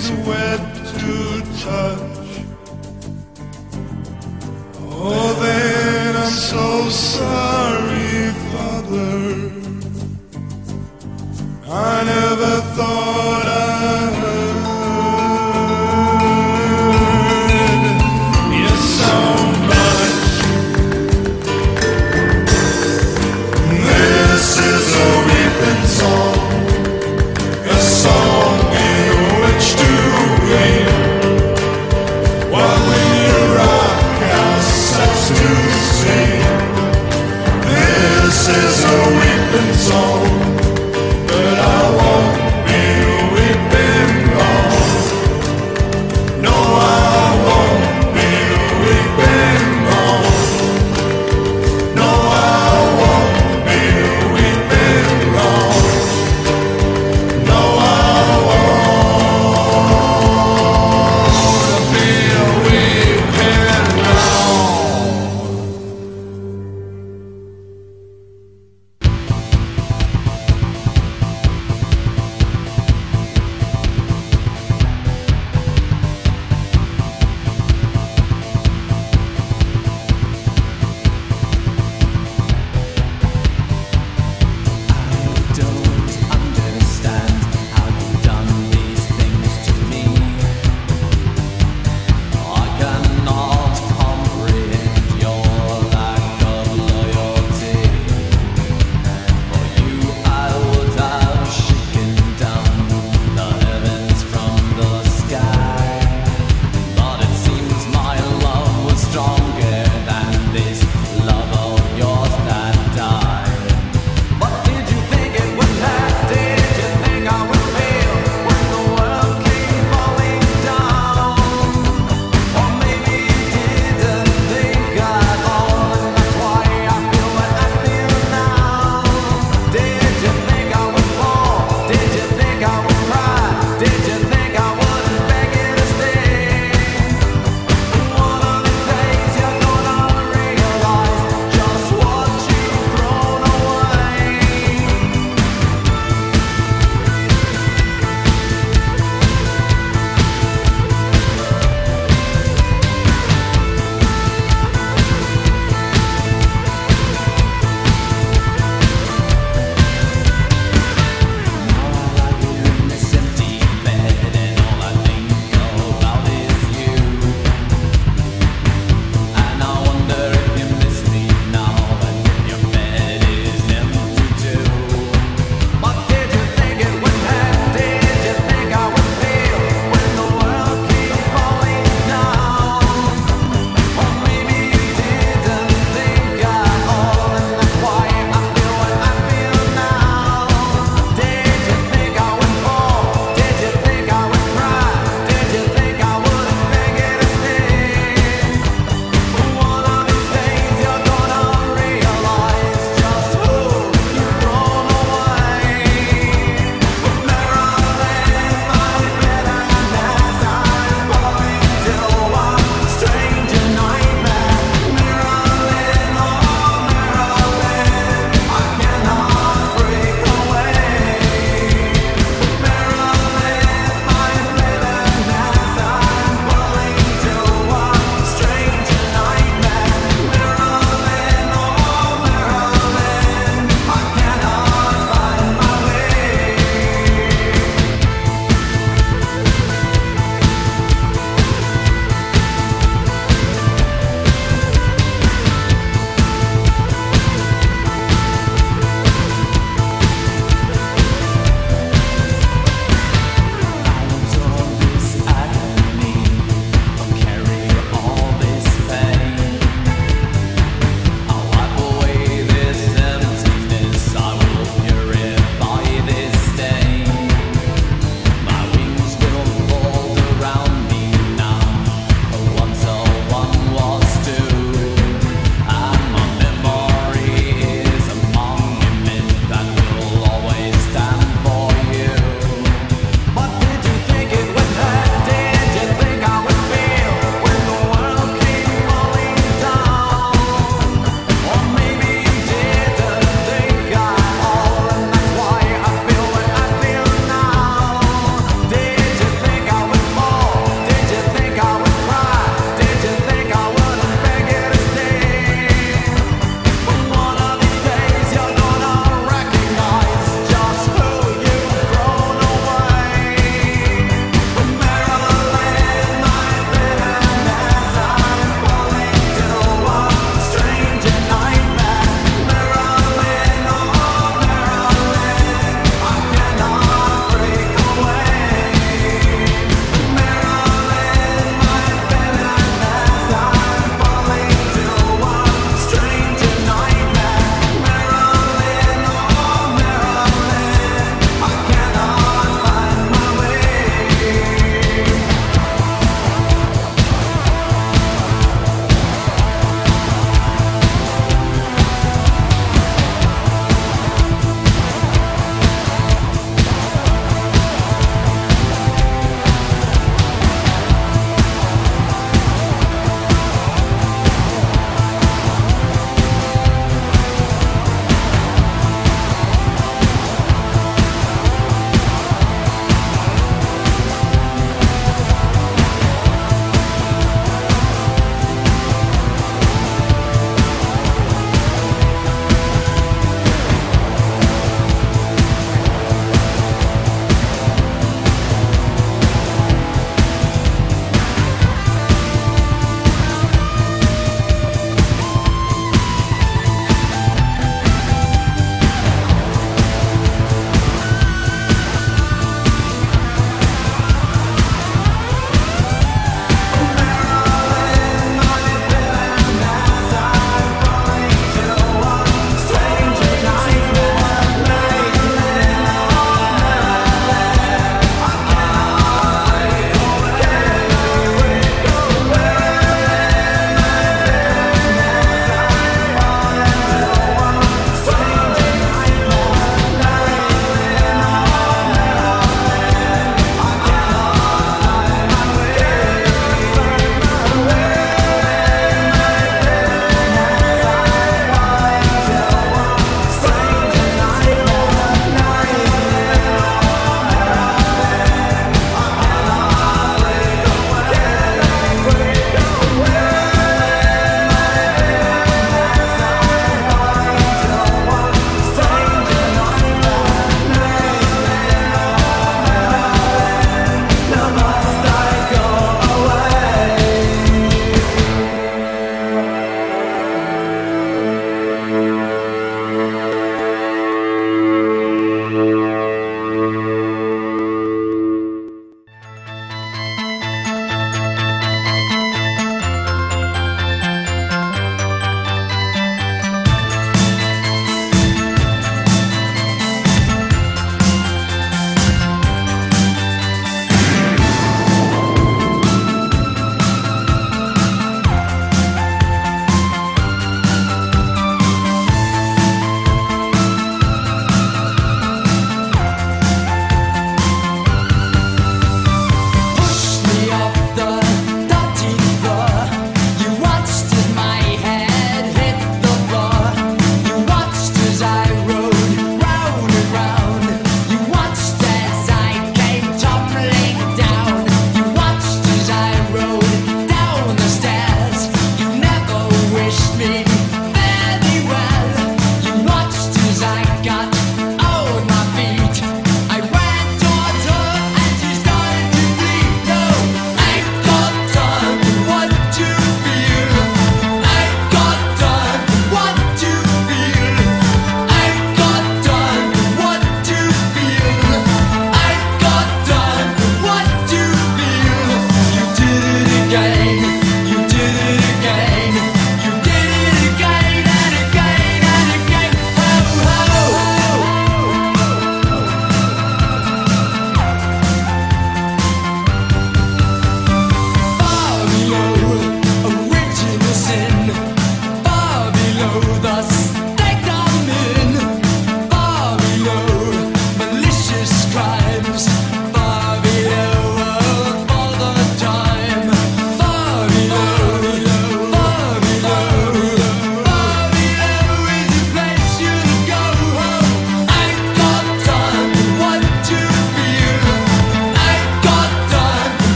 Speaker 11: is wet to touch. Oh, then I'm so sorry, Father. I never thought I heard you so much. This is a weeping song, a song in which to weep, while we rock ourselves to sleep.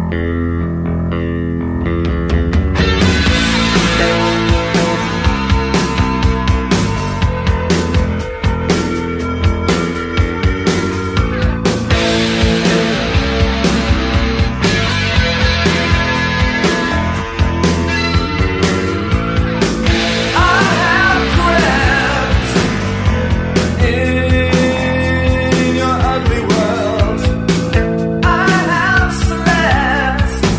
Speaker 12: In your ugly world, I have slept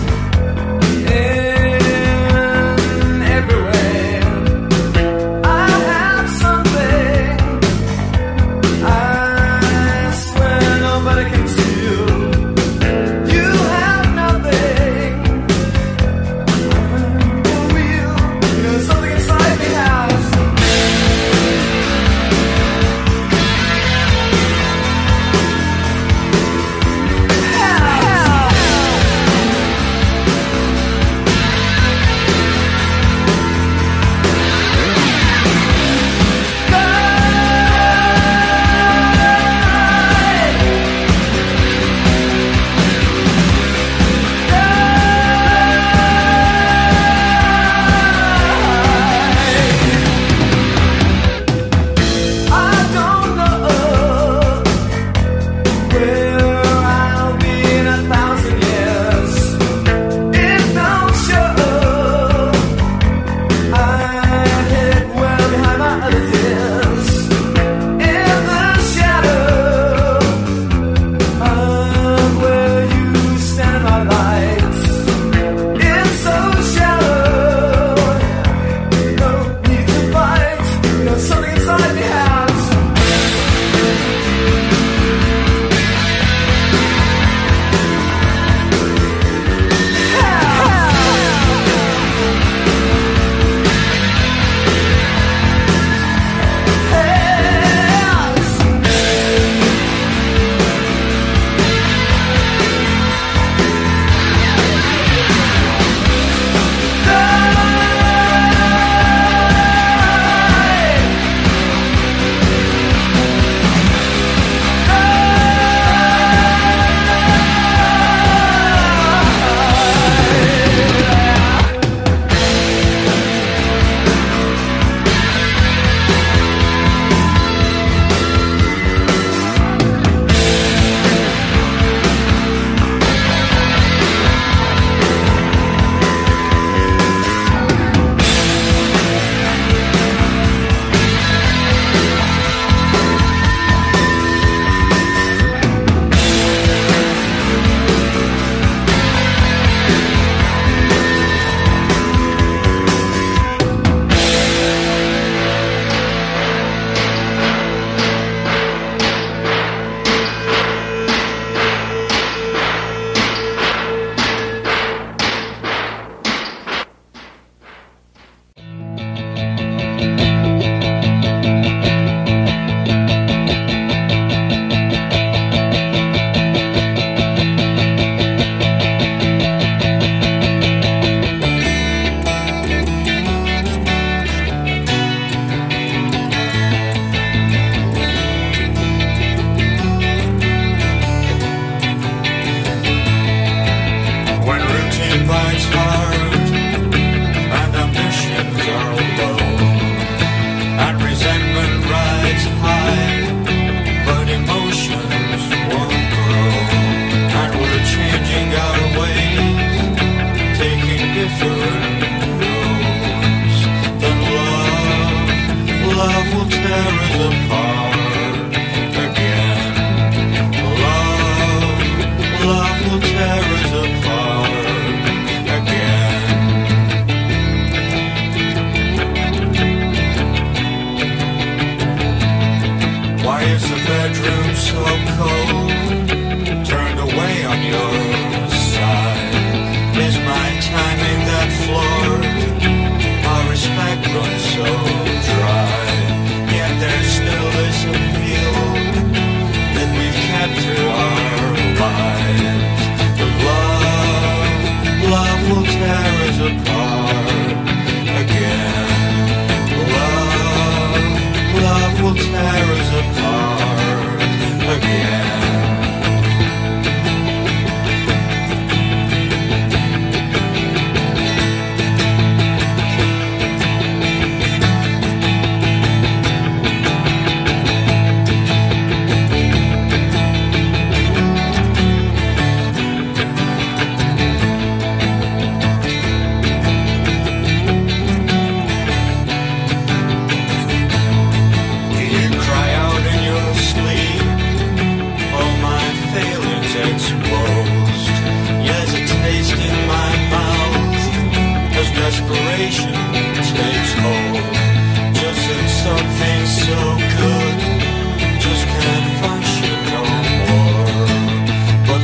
Speaker 12: desperation takes hold. Just that something so good just can't function no more. But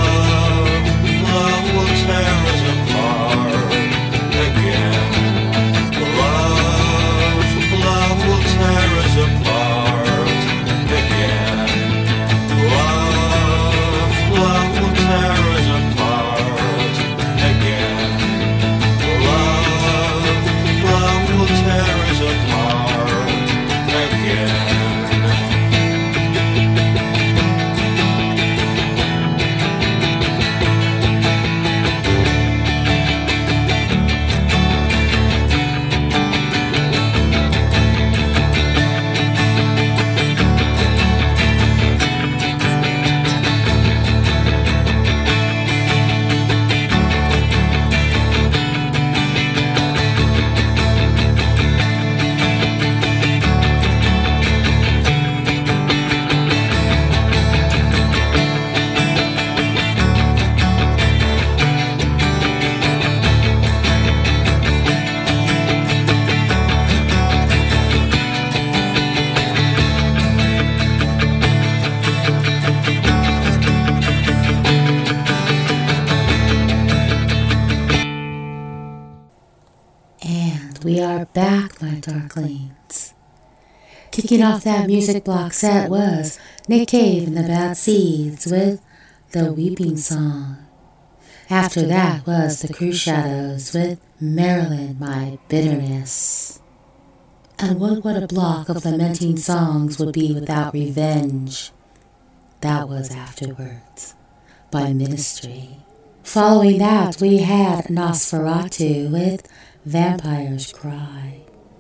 Speaker 12: love will tear us apart again. Love will tear us apart again. Love will tear us apart again. Love will tear us apart again.
Speaker 1: We are back, my darklings. Kicking off that music block set was Nick Cave and the Bad Seeds with The Weeping Song. After that was the Cruise Shadows with Maryland, My Bitterness. And what a block of lamenting songs would be without revenge. That was Afterwards by Ministry. Following that, we had Nosferatu with Vampires Cry.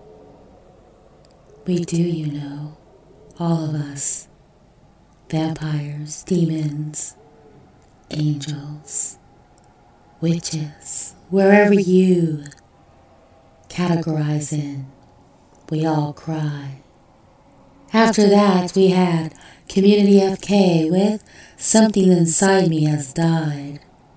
Speaker 1: We do, you know, all of us, vampires, demons, angels, witches, wherever you categorize in, we all cry. After that, we had Community FK with Something Inside Me Has Died.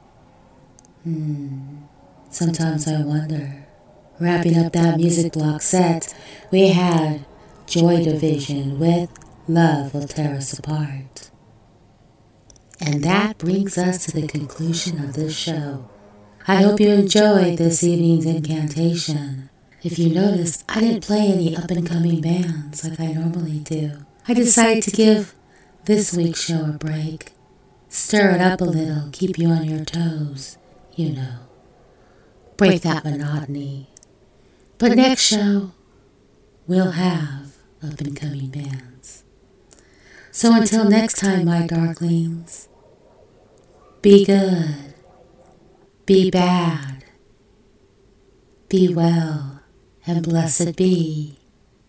Speaker 1: Sometimes I wonder. Wrapping up that music block set, we had Joy Division with Love Will Tear Us Apart. And that brings us to the conclusion of this show. I hope you enjoyed this evening's incantation. If you noticed, I didn't play any up-and-coming bands like I normally do. I decided to give this week's show a break. Stir it up a little, keep you on your toes, you know. Break that monotony. But next show, we'll have up-and-coming bands. So until next time, my darklings, be good, be bad, be well, and blessed be.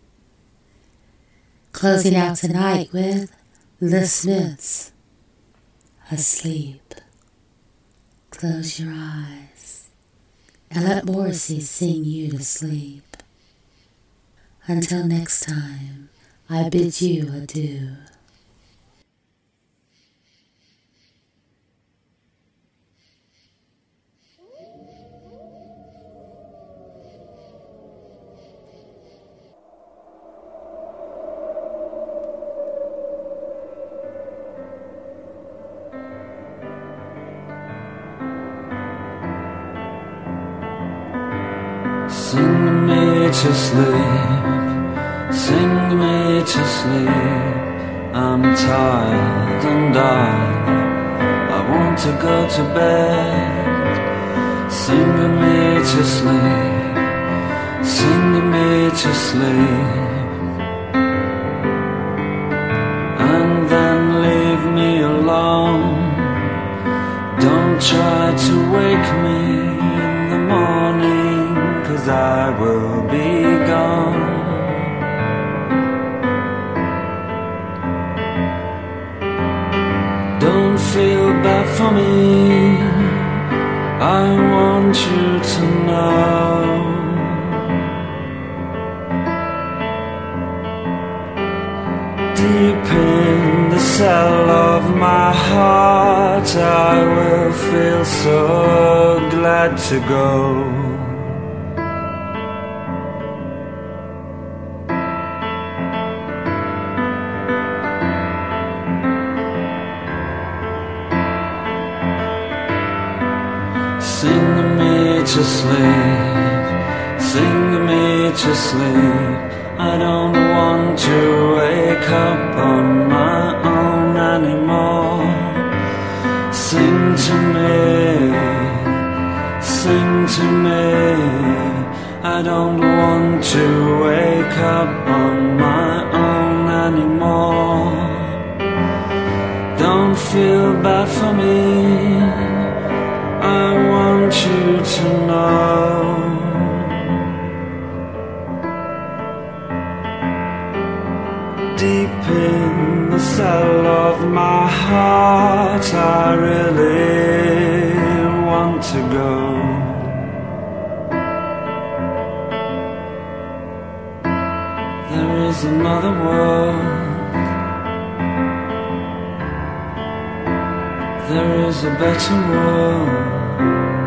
Speaker 1: Closing out tonight with The Smiths, Asleep. Close your eyes and let Morrissey sing you to sleep. Until next time, I bid you adieu.
Speaker 13: Sing me to sleep, sing me to sleep. I'm tired and I want to go to bed. Sing me to sleep, sing me to sleep. And then leave me alone. Don't try to wake me in the morning, 'cause I will be gone. Don't feel bad for me, I want you to know. Deep in the cell of my heart, I will feel so glad to go. Sing me to sleep, sing me to sleep. I don't want to wake up on my own anymore. Sing to me, sing to me. I don't want to wake up on my own anymore. Don't feel bad for me, I want you to know. Deep in the cell of my heart, I really want to go. There is another world, there is a better world.